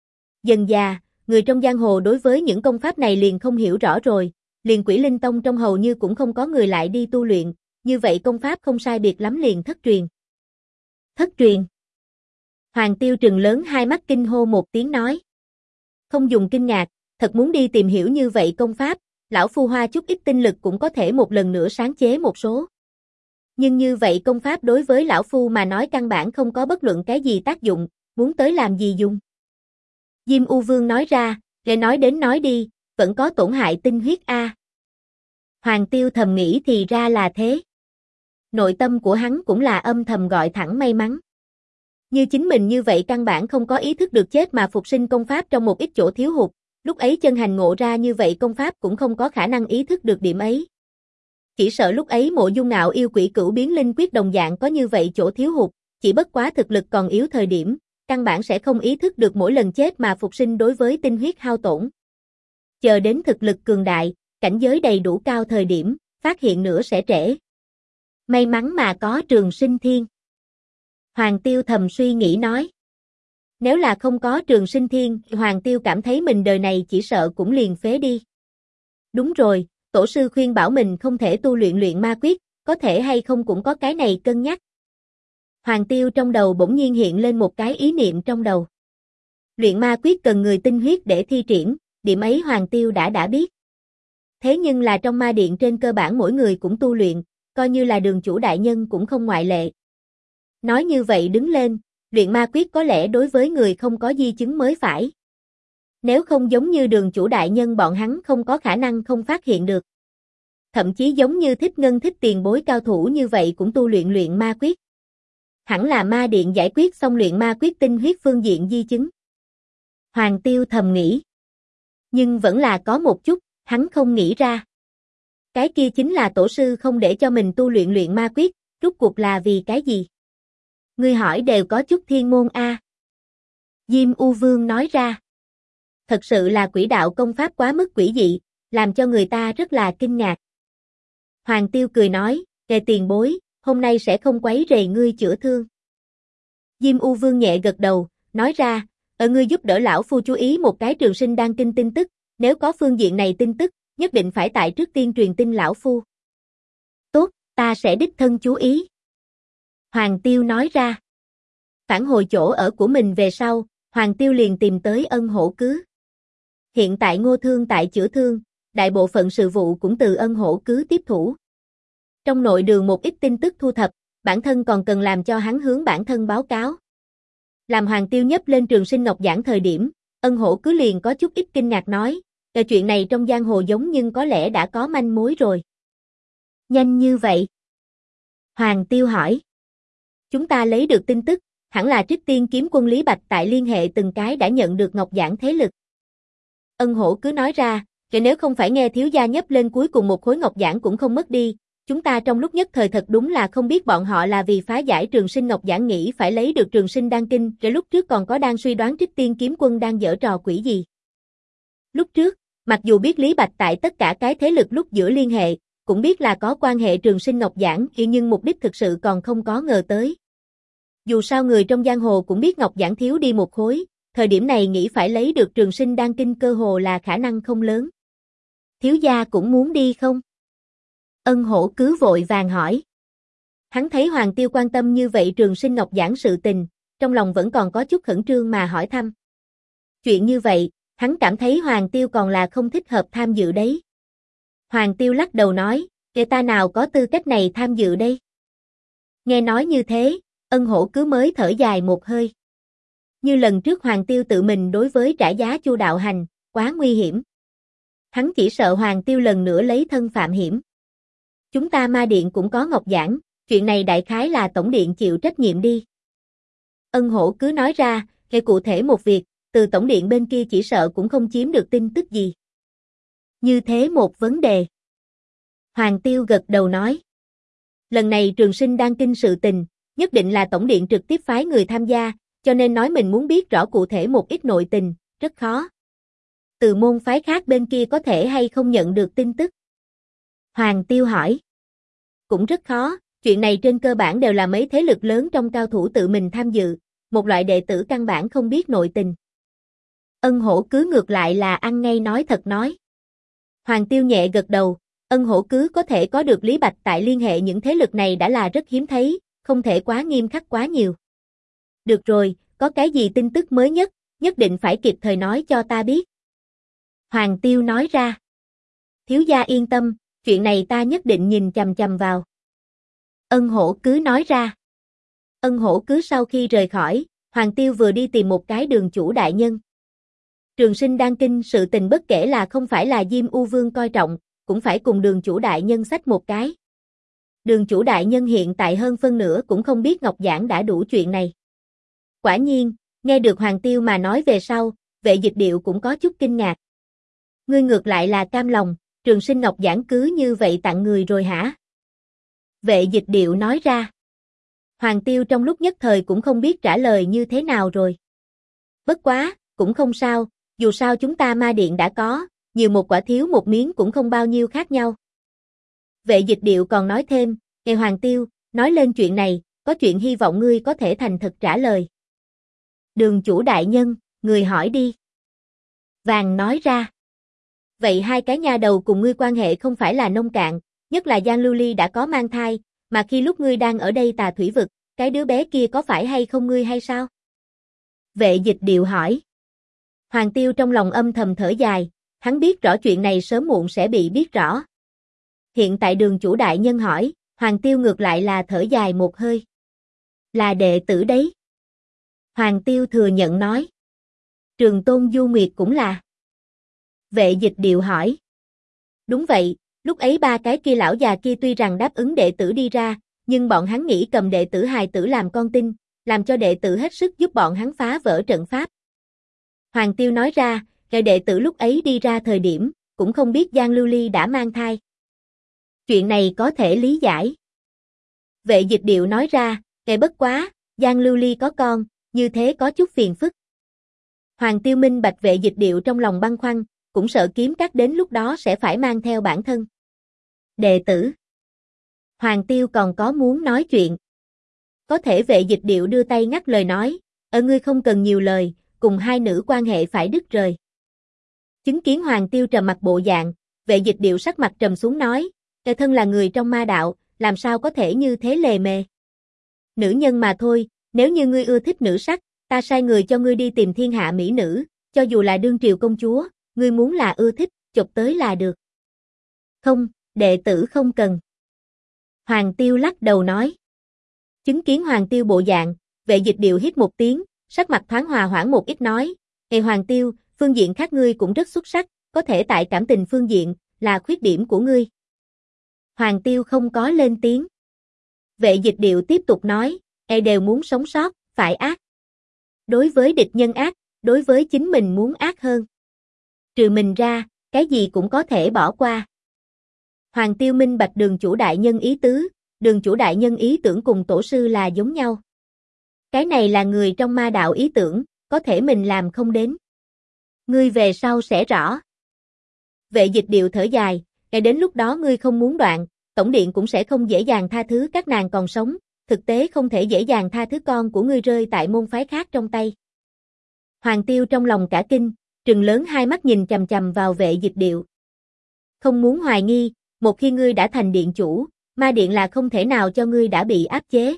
Dần dà, người trong giang hồ đối với những công pháp này liền không hiểu rõ rồi, liền Quỷ Linh Tông trong hầu như cũng không có người lại đi tu luyện, như vậy công pháp không sai biệt lắm liền thất truyền. Thất truyền. Hoàng Tiêu trừng lớn hai mắt kinh hô một tiếng nói. Không dùng kinh ngạc, thật muốn đi tìm hiểu như vậy công pháp, lão phu hoa chút ít tinh lực cũng có thể một lần nữa sáng chế một số. Nhưng như vậy công pháp đối với lão phu mà nói căn bản không có bất luận cái gì tác dụng, muốn tới làm gì dùng. Diêm U Vương nói ra, để nói đến nói đi, vẫn có tổn hại tinh huyết a. Hoàng Tiêu thầm nghĩ thì ra là thế. Nội tâm của hắn cũng là âm thầm gọi thẳng may mắn. Như chính mình như vậy căn bản không có ý thức được chết mà phục sinh công pháp trong một ít chỗ thiếu hụt, lúc ấy chân hành ngộ ra như vậy công pháp cũng không có khả năng ý thức được điểm ấy. Chỉ sợ lúc ấy Mộ Dung Ngạo yêu quỷ cửu biến linh quyết đồng dạng có như vậy chỗ thiếu hụt, chỉ bất quá thực lực còn yếu thời điểm, căn bản sẽ không ý thức được mỗi lần chết mà phục sinh đối với tinh huyết hao tổn. Chờ đến thực lực cường đại, cảnh giới đầy đủ cao thời điểm, phát hiện nữa sẽ trễ. May mắn mà có Trường Sinh Thiên. Hoàng Tiêu thầm suy nghĩ nói. Nếu là không có Trường Sinh Thiên, Hoàng Tiêu cảm thấy mình đời này chỉ sợ cũng liền phế đi. Đúng rồi, tổ sư khuyên bảo mình không thể tu luyện ma quyết, có thể hay không cũng có cái này cân nhắc. Hoàng Tiêu trong đầu bỗng nhiên hiện lên một cái ý niệm trong đầu. Luyện ma quyết cần người tinh huyết để thi triển, điểm ấy Hoàng Tiêu đã biết. Thế nhưng là trong ma điện trên cơ bản mỗi người cũng tu luyện, coi như là đường chủ đại nhân cũng không ngoại lệ. Nói như vậy đứng lên, luyện ma quyết có lẽ đối với người không có di chứng mới phải. Nếu không giống như đường chủ đại nhân bọn hắn không có khả năng không phát hiện được. Thậm chí giống như Thích Ngân Thích tiền bối cao thủ như vậy cũng tu luyện ma quyết. Hẳn là ma điện giải quyết xong luyện ma quyết tinh huyết phương diện di chứng. Hoàng Tiêu thầm nghĩ. Nhưng vẫn là có một chút, hắn không nghĩ ra. Cái kia chính là tổ sư không để cho mình tu luyện ma quyết, rốt cuộc là vì cái gì? Ngươi hỏi đều có chút thiên môn a. Diêm U Vương nói ra. Thật sự là quỷ đạo công pháp quá mức quỷ dị, làm cho người ta rất là kinh ngạc. Hoàng Tiêu cười nói, kệ tiền bối, hôm nay sẽ không quấy rầy ngươi chữa thương. Diêm U Vương nhẹ gật đầu, nói ra, ngươi giúp đỡ lão phu chú ý một cái Trường Sinh Đan Kinh tin tức, nếu có phương diện này tin tức, nhất định phải tại trước tiên truyền tin lão phu. Tốt, ta sẽ đích thân chú ý. Hoàng Tiêu nói ra. Phản hồi chỗ ở của mình về sau, Hoàng Tiêu liền tìm tới Ân Hổ Cứ. Hiện tại Ngô Thương tại chữa thương, đại bộ phận sự vụ cũng từ Ân Hổ Cứ tiếp thủ. Trong nội đường một ít tin tức thu thập, bản thân còn cần làm cho hắn hướng bản thân báo cáo. Làm Hoàng Tiêu nhấp lên Trường Sinh Ngọc giảng thời điểm, Ân Hổ Cứ liền có chút ít kinh ngạc nói, chuyện này trong giang hồ giống nhưng có lẽ đã có manh mối rồi. Nhanh như vậy? Hoàng Tiêu hỏi. Chúng ta lấy được tin tức, hẳn là Trích Tiên kiếm quân Lý Bạch tại liên hệ từng cái đã nhận được Ngọc giảng thế lực. Ân Hổ cứ nói ra, nếu không phải nghe thiếu gia nhấp lên cuối cùng một khối Ngọc giảng cũng không mất đi, chúng ta trong lúc nhất thời thật đúng là không biết bọn họ là vì phá giải Trường Sinh Ngọc giảng nghĩ phải lấy được Trường Sinh Đan Kinh, rồi lúc trước còn có đang suy đoán Trích Tiên kiếm quân đang giở trò quỷ gì. Lúc trước, Mặc dù biết Lý Bạch tại tất cả cái thế lực lúc giữa liên hệ, cũng biết là có quan hệ Trường Sinh Ngọc Giản, nhưng mục đích thực sự còn không có ngờ tới. Dù sao người trong giang hồ cũng biết Ngọc Giản thiếu đi một khối, thời điểm này nghĩ phải lấy được Trường Sinh Đan Kinh cơ hồ là khả năng không lớn. Thiếu gia cũng muốn đi không? Ân Hổ cứ vội vàng hỏi. Hắn thấy Hoàng Tiêu quan tâm như vậy Trường Sinh Ngọc Giản sự tình, trong lòng vẫn còn có chút khẩn trương mà hỏi thăm. Chuyện như vậy, hắn cảm thấy Hoàng Tiêu còn là không thích hợp tham dự đấy. Hoàng Tiêu lắc đầu nói, kẻ ta nào có tư cách này tham dự đây? Nghe nói như thế, Ân Hổ cứ mới thở dài một hơi. Như lần trước Hoàng Tiêu tự mình đối với trả giá Chu Đạo Hành, quá nguy hiểm. Hắn chỉ sợ Hoàng Tiêu lần nữa lấy thân phạm hiểm. Chúng ta Ma Điện cũng có Ngọc Giản, chuyện này đại khái là Tổng Điện chịu trách nhiệm đi. Ân Hổ cứ nói ra, nghe cụ thể một việc, từ Tổng Điện bên kia chỉ sợ cũng không chiếm được tin tức gì. Như thế một vấn đề. Hoàng Tiêu gật đầu nói. Lần này Trường Sinh Đan Kinh sự tình, nhất định là Tổng Điện trực tiếp phái người tham gia, cho nên nói mình muốn biết rõ cụ thể một ít nội tình, rất khó. Từ môn phái khác bên kia có thể hay không nhận được tin tức? Hoàng Tiêu hỏi. Cũng rất khó, chuyện này trên cơ bản đều là mấy thế lực lớn trong cao thủ tự mình tham dự, một loại đệ tử căn bản không biết nội tình. Ân Hổ cứ ngược lại là ăn ngay nói thật nói. Hoàng Tiêu nhẹ gật đầu, Ân Hổ cứ có thể có được Lý Bạch tại liên hệ những thế lực này đã là rất hiếm thấy, không thể quá nghiêm khắc quá nhiều. Được rồi, có cái gì tin tức mới nhất định phải kịp thời nói cho ta biết. Hoàng Tiêu nói ra. Thiếu gia yên tâm, chuyện này ta nhất định nhìn chằm chằm vào. Ân Hổ cứ nói ra. Ân Hổ cứ sau khi rời khỏi, Hoàng Tiêu vừa đi tìm một cái đường chủ đại nhân. Trường Sinh Đan Kinh sự tình bất kể là không phải là Diêm U Vương coi trọng, cũng phải cùng đường chủ đại nhân xách một cái. Đường chủ đại nhân hiện tại hơn phân nửa cũng không biết Ngọc Giản đã đủ chuyện này. Quả nhiên, nghe được Hoàng Tiêu mà nói về sau, Vệ Dịch Điệu cũng có chút kinh ngạc. Ngươi ngược lại là cam lòng, Trường Sinh Ngọc Giản cứ như vậy tặng người rồi hả? Vệ Dịch Điệu nói ra. Hoàng Tiêu trong lúc nhất thời cũng không biết trả lời như thế nào rồi. Bất quá, cũng không sao, dù sao chúng ta Ma Điện đã có, nhiều một quả thiếu một miếng cũng không bao nhiêu khác nhau. Vệ Dịch Điệu còn nói thêm, nghe Hoàng Tiêu, nói lên chuyện này, có chuyện hy vọng ngươi có thể thành thật trả lời. Đường chủ đại nhân, người hỏi đi. Vàng nói ra. Vậy hai cái nha đầu cùng ngươi quan hệ không phải là nông cạn, nhất là Giang Lưu Ly đã có mang thai, mà khi lúc ngươi đang ở đây Tà Thủy Vực, cái đứa bé kia có phải hay không ngươi hay sao? Vệ Dịch Điệu hỏi. Hoàng Tiêu trong lòng âm thầm thở dài, hắn biết rõ chuyện này sớm muộn sẽ bị biết rõ. Hiện tại đường chủ đại nhân hỏi, Hoàng Tiêu ngược lại là thở dài một hơi. Là đệ tử đấy. Hoàng Tiêu thừa nhận nói. Trường Tôn Du Nguyệt cũng là. Vệ Dịch Điệu hỏi. Đúng vậy, lúc ấy ba cái kia lão già kia tuy rằng đáp ứng đệ tử đi ra, nhưng bọn hắn nghĩ cầm đệ tử hài tử làm con tin, làm cho đệ tử hết sức giúp bọn hắn phá vỡ trận pháp. Hoàng Tiêu nói ra, kẻ đệ tử lúc ấy đi ra thời điểm, cũng không biết Giang Lưu Ly đã mang thai. Chuyện này có thể lý giải. Vệ Dịch Điệu nói ra, kẻ bất quá, Giang Lưu Ly có con, như thế có chút phiền phức. Hoàng Tiêu minh bạch Vệ Dịch Điệu trong lòng băn khoăn, cũng sợ kiếm các đến lúc đó sẽ phải mang theo bản thân. Đệ tử. Hoàng Tiêu còn có muốn nói chuyện. Có thể Vệ Dịch Điệu đưa tay ngắt lời nói, ngươi không cần nhiều lời, cùng hai nữ quan hệ phải đứt rời. Chứng kiến Hoàng Tiêu trầm mặt bộ dạng, Vệ Dịch Điệu sắc mặt trầm xuống nói, kẻ thân là người trong ma đạo, làm sao có thể như thế lề mề. Nữ nhân mà thôi, nếu như ngươi ưa thích nữ sắc, ta sai người cho ngươi đi tìm thiên hạ mỹ nữ, cho dù là đương triều công chúa, ngươi muốn là ưa thích, chụp tới là được. Không, đệ tử không cần. Hoàng Tiêu lắc đầu nói. Chứng kiến Hoàng Tiêu bộ dạng, Vệ Dịch Điệu hít một tiếng, sắc mặt thoáng hòa hoãn một ít nói, Hoàng Tiêu, phương diện khác ngươi cũng rất xuất sắc, có thể tại cảm tình phương diện, là khuyết điểm của ngươi. Hoàng Tiêu không có lên tiếng. Vệ Dịch Điệu tiếp tục nói, đều muốn sống sót, phải ác. Đối với địch nhân ác, đối với chính mình muốn ác hơn. Trừ mình ra, cái gì cũng có thể bỏ qua. Hoàng Tiêu minh bạch đường chủ đại nhân ý tứ, đường chủ đại nhân ý tưởng cùng tổ sư là giống nhau. Cái này là người trong ma đạo ý tưởng, có thể mình làm không đến. Ngươi về sau sẽ rõ. Vệ Dịch Điệu thở dài, ngay đến lúc đó ngươi không muốn đoạn, tổng điện cũng sẽ không dễ dàng tha thứ các nàng còn sống, thực tế không thể dễ dàng tha thứ con của ngươi rơi tại môn phái khác trong tay. Hoàng Tiêu trong lòng cả kinh, trừng lớn hai mắt nhìn chằm chằm vào Vệ Dịch Điệu. Không muốn hoài nghi, một khi ngươi đã thành điện chủ, ma điện là không thể nào cho ngươi đã bị áp chế.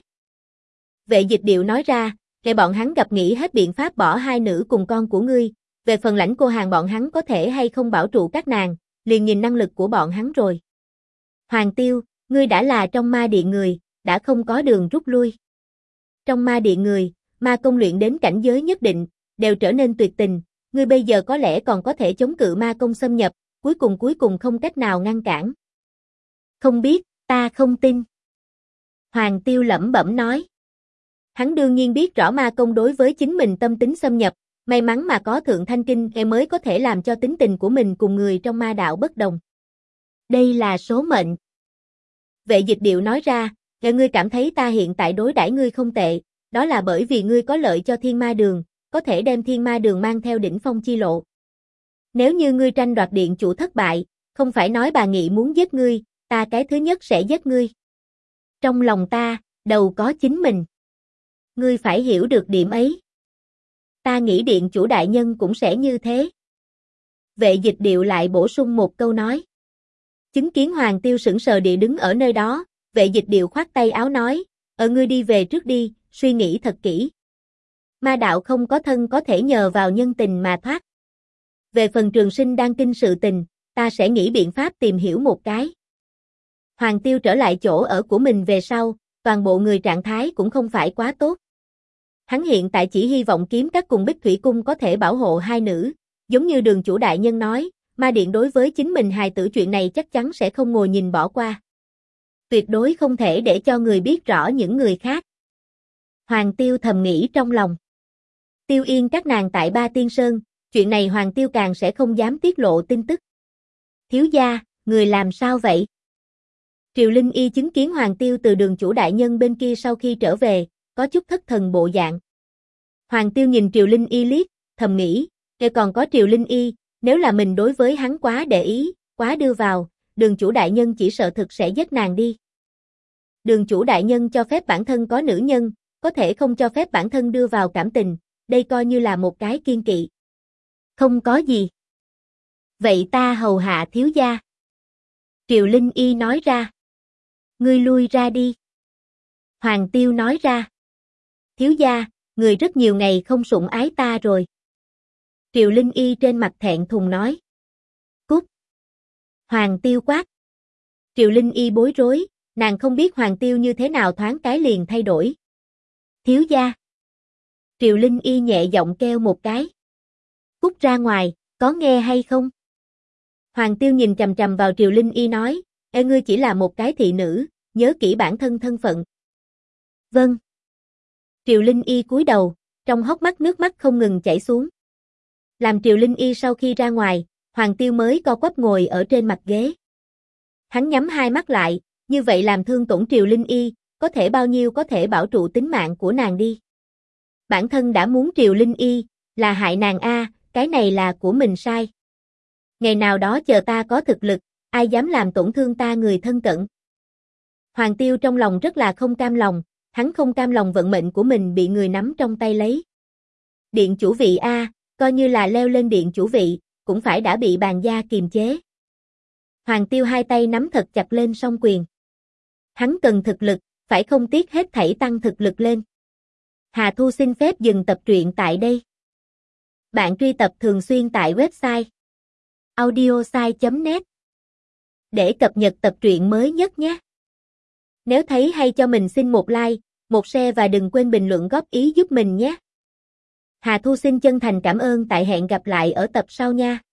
Vệ Dịch Điệu nói ra, để bọn hắn gặp nghĩ hết biện pháp bỏ hai nữ cùng con của ngươi, về phần Lãnh Cô Hàn bọn hắn có thể hay không bảo trụ các nàng, liền nhìn năng lực của bọn hắn rồi. Hoàng Tiêu, ngươi đã là trong ma điện người, đã không có đường rút lui. Trong ma điện người, ma công luyện đến cảnh giới nhất định, đều trở nên tuyệt tình, ngươi bây giờ có lẽ còn có thể chống cự ma công xâm nhập, cuối cùng không cách nào ngăn cản. Không biết, ta không tin. Hoàng Tiêu lẩm bẩm nói. Hắn đương nhiên biết rõ ma công đối với chính mình tâm tính xâm nhập, may mắn mà có Thượng Thanh Kinh mới có thể làm cho tính tình của mình cùng người trong ma đạo bất đồng. Đây là số mệnh. Vệ Dịch Điệu nói ra, ngươi cảm thấy ta hiện tại đối đãi ngươi không tệ, đó là bởi vì ngươi có lợi cho Thiên Ma Đường, có thể đem Thiên Ma Đường mang theo đỉnh phong chi lộ. Nếu như ngươi tranh đoạt điện chủ thất bại, không phải nói bà Nghị muốn giết ngươi, ta cái thứ nhất sẽ giết ngươi. Trong lòng ta, đầu có chính mình. Ngươi phải hiểu được điểm ấy. Ta nghĩ điện chủ đại nhân cũng sẽ như thế. Vệ Dịch Điệu lại bổ sung một câu nói. Chứng kiến Hoàng Tiêu sững sờ địa đứng ở nơi đó, Vệ Dịch Điệu khoát tay áo nói, ngươi đi về trước đi, suy nghĩ thật kỹ. Ma đạo không có thân có thể nhờ vào nhân tình mà thoát. Về phần Trường Sinh đang kinh sự tình, ta sẽ nghĩ biện pháp tìm hiểu một cái. Hoàng Tiêu trở lại chỗ ở của mình về sau, toàn bộ người trạng thái cũng không phải quá tốt. Hắn hiện tại chỉ hy vọng kiếm các cùng Bích Thủy Cung có thể bảo hộ hai nữ, giống như Đường chủ đại nhân nói, ma điện đối với chính mình hài tử chuyện này chắc chắn sẽ không ngồi nhìn bỏ qua. Tuyệt đối không thể để cho người biết rõ những người khác. Hoàng Tiêu thầm nghĩ trong lòng. Tiêu Yên các nàng tại Ba Tiên Sơn, chuyện này Hoàng Tiêu càng sẽ không dám tiết lộ tin tức. Thiếu gia, người làm sao vậy? Triều Linh Y chứng kiến Hoàng Tiêu từ Đường chủ đại nhân bên kia sau khi trở về, có chút thất thần bộ dạng. Hoàng Tiêu nhìn Triều Linh Y liếc, thầm nghĩ, còn có Triều Linh Y, nếu là mình đối với hắn quá để ý, quá đưa vào, Đường chủ đại nhân chỉ sợ thực sẽ giết nàng đi. Đường chủ đại nhân cho phép bản thân có nữ nhân, có thể không cho phép bản thân đưa vào cảm tình, đây coi như là một cái kiên kỵ. Không có gì. Vậy ta hầu hạ thiếu gia. Triều Linh Y nói ra. Ngươi lui ra đi. Hoàng Tiêu nói ra. Thiếu gia, người rất nhiều ngày không sủng ái ta rồi. Triều Linh Y trên mặt thẹn thùng nói. Cút. Hoàng Tiêu quát. Triều Linh Y bối rối, nàng không biết Hoàng Tiêu như thế nào thoáng cái liền thay đổi. Thiếu gia. Triều Linh Y nhẹ giọng kêu một cái. Cút ra ngoài, có nghe hay không? Hoàng Tiêu nhìn chằm chằm vào Triều Linh Y nói, ngươi chỉ là một cái thị nữ, nhớ kỹ bản thân thân phận. Vâng. Triều Linh Y cúi đầu, trong hốc mắt nước mắt không ngừng chảy xuống. Làm Triều Linh Y sau khi ra ngoài, Hoàng Tiêu mới co quắp ngồi ở trên mặt ghế. Hắn nhắm hai mắt lại, như vậy làm thương tổn Triều Linh Y, có thể bao nhiêu có thể bảo trụ tính mạng của nàng đi. Bản thân đã muốn Triều Linh Y, là hại nàng a, cái này là của mình sai. Ngày nào đó chờ ta có thực lực, ai dám làm tổn thương ta người thân cận. Hoàng Tiêu trong lòng rất là không cam lòng, hắn không cam lòng vận mệnh của mình bị người nắm trong tay lấy. Điện chủ vị a, coi như là leo lên điện chủ vị, cũng phải đã bị bàn gia kiềm chế. Hoàng Tiêu hai tay nắm thật chặt lên song quyền. Hắn cần thực lực, phải không tiếc hết thảy tăng thực lực lên. Hà Thu xin phép dừng tập truyện tại đây. Bạn truy tập thường xuyên tại website audiosai.net để cập nhật tập truyện mới nhất nhé. Nếu thấy hay cho mình xin một like, một share và đừng quên bình luận góp ý giúp mình nhé. Hà Thu xin chân thành cảm ơn, tại hẹn gặp lại ở tập sau nha.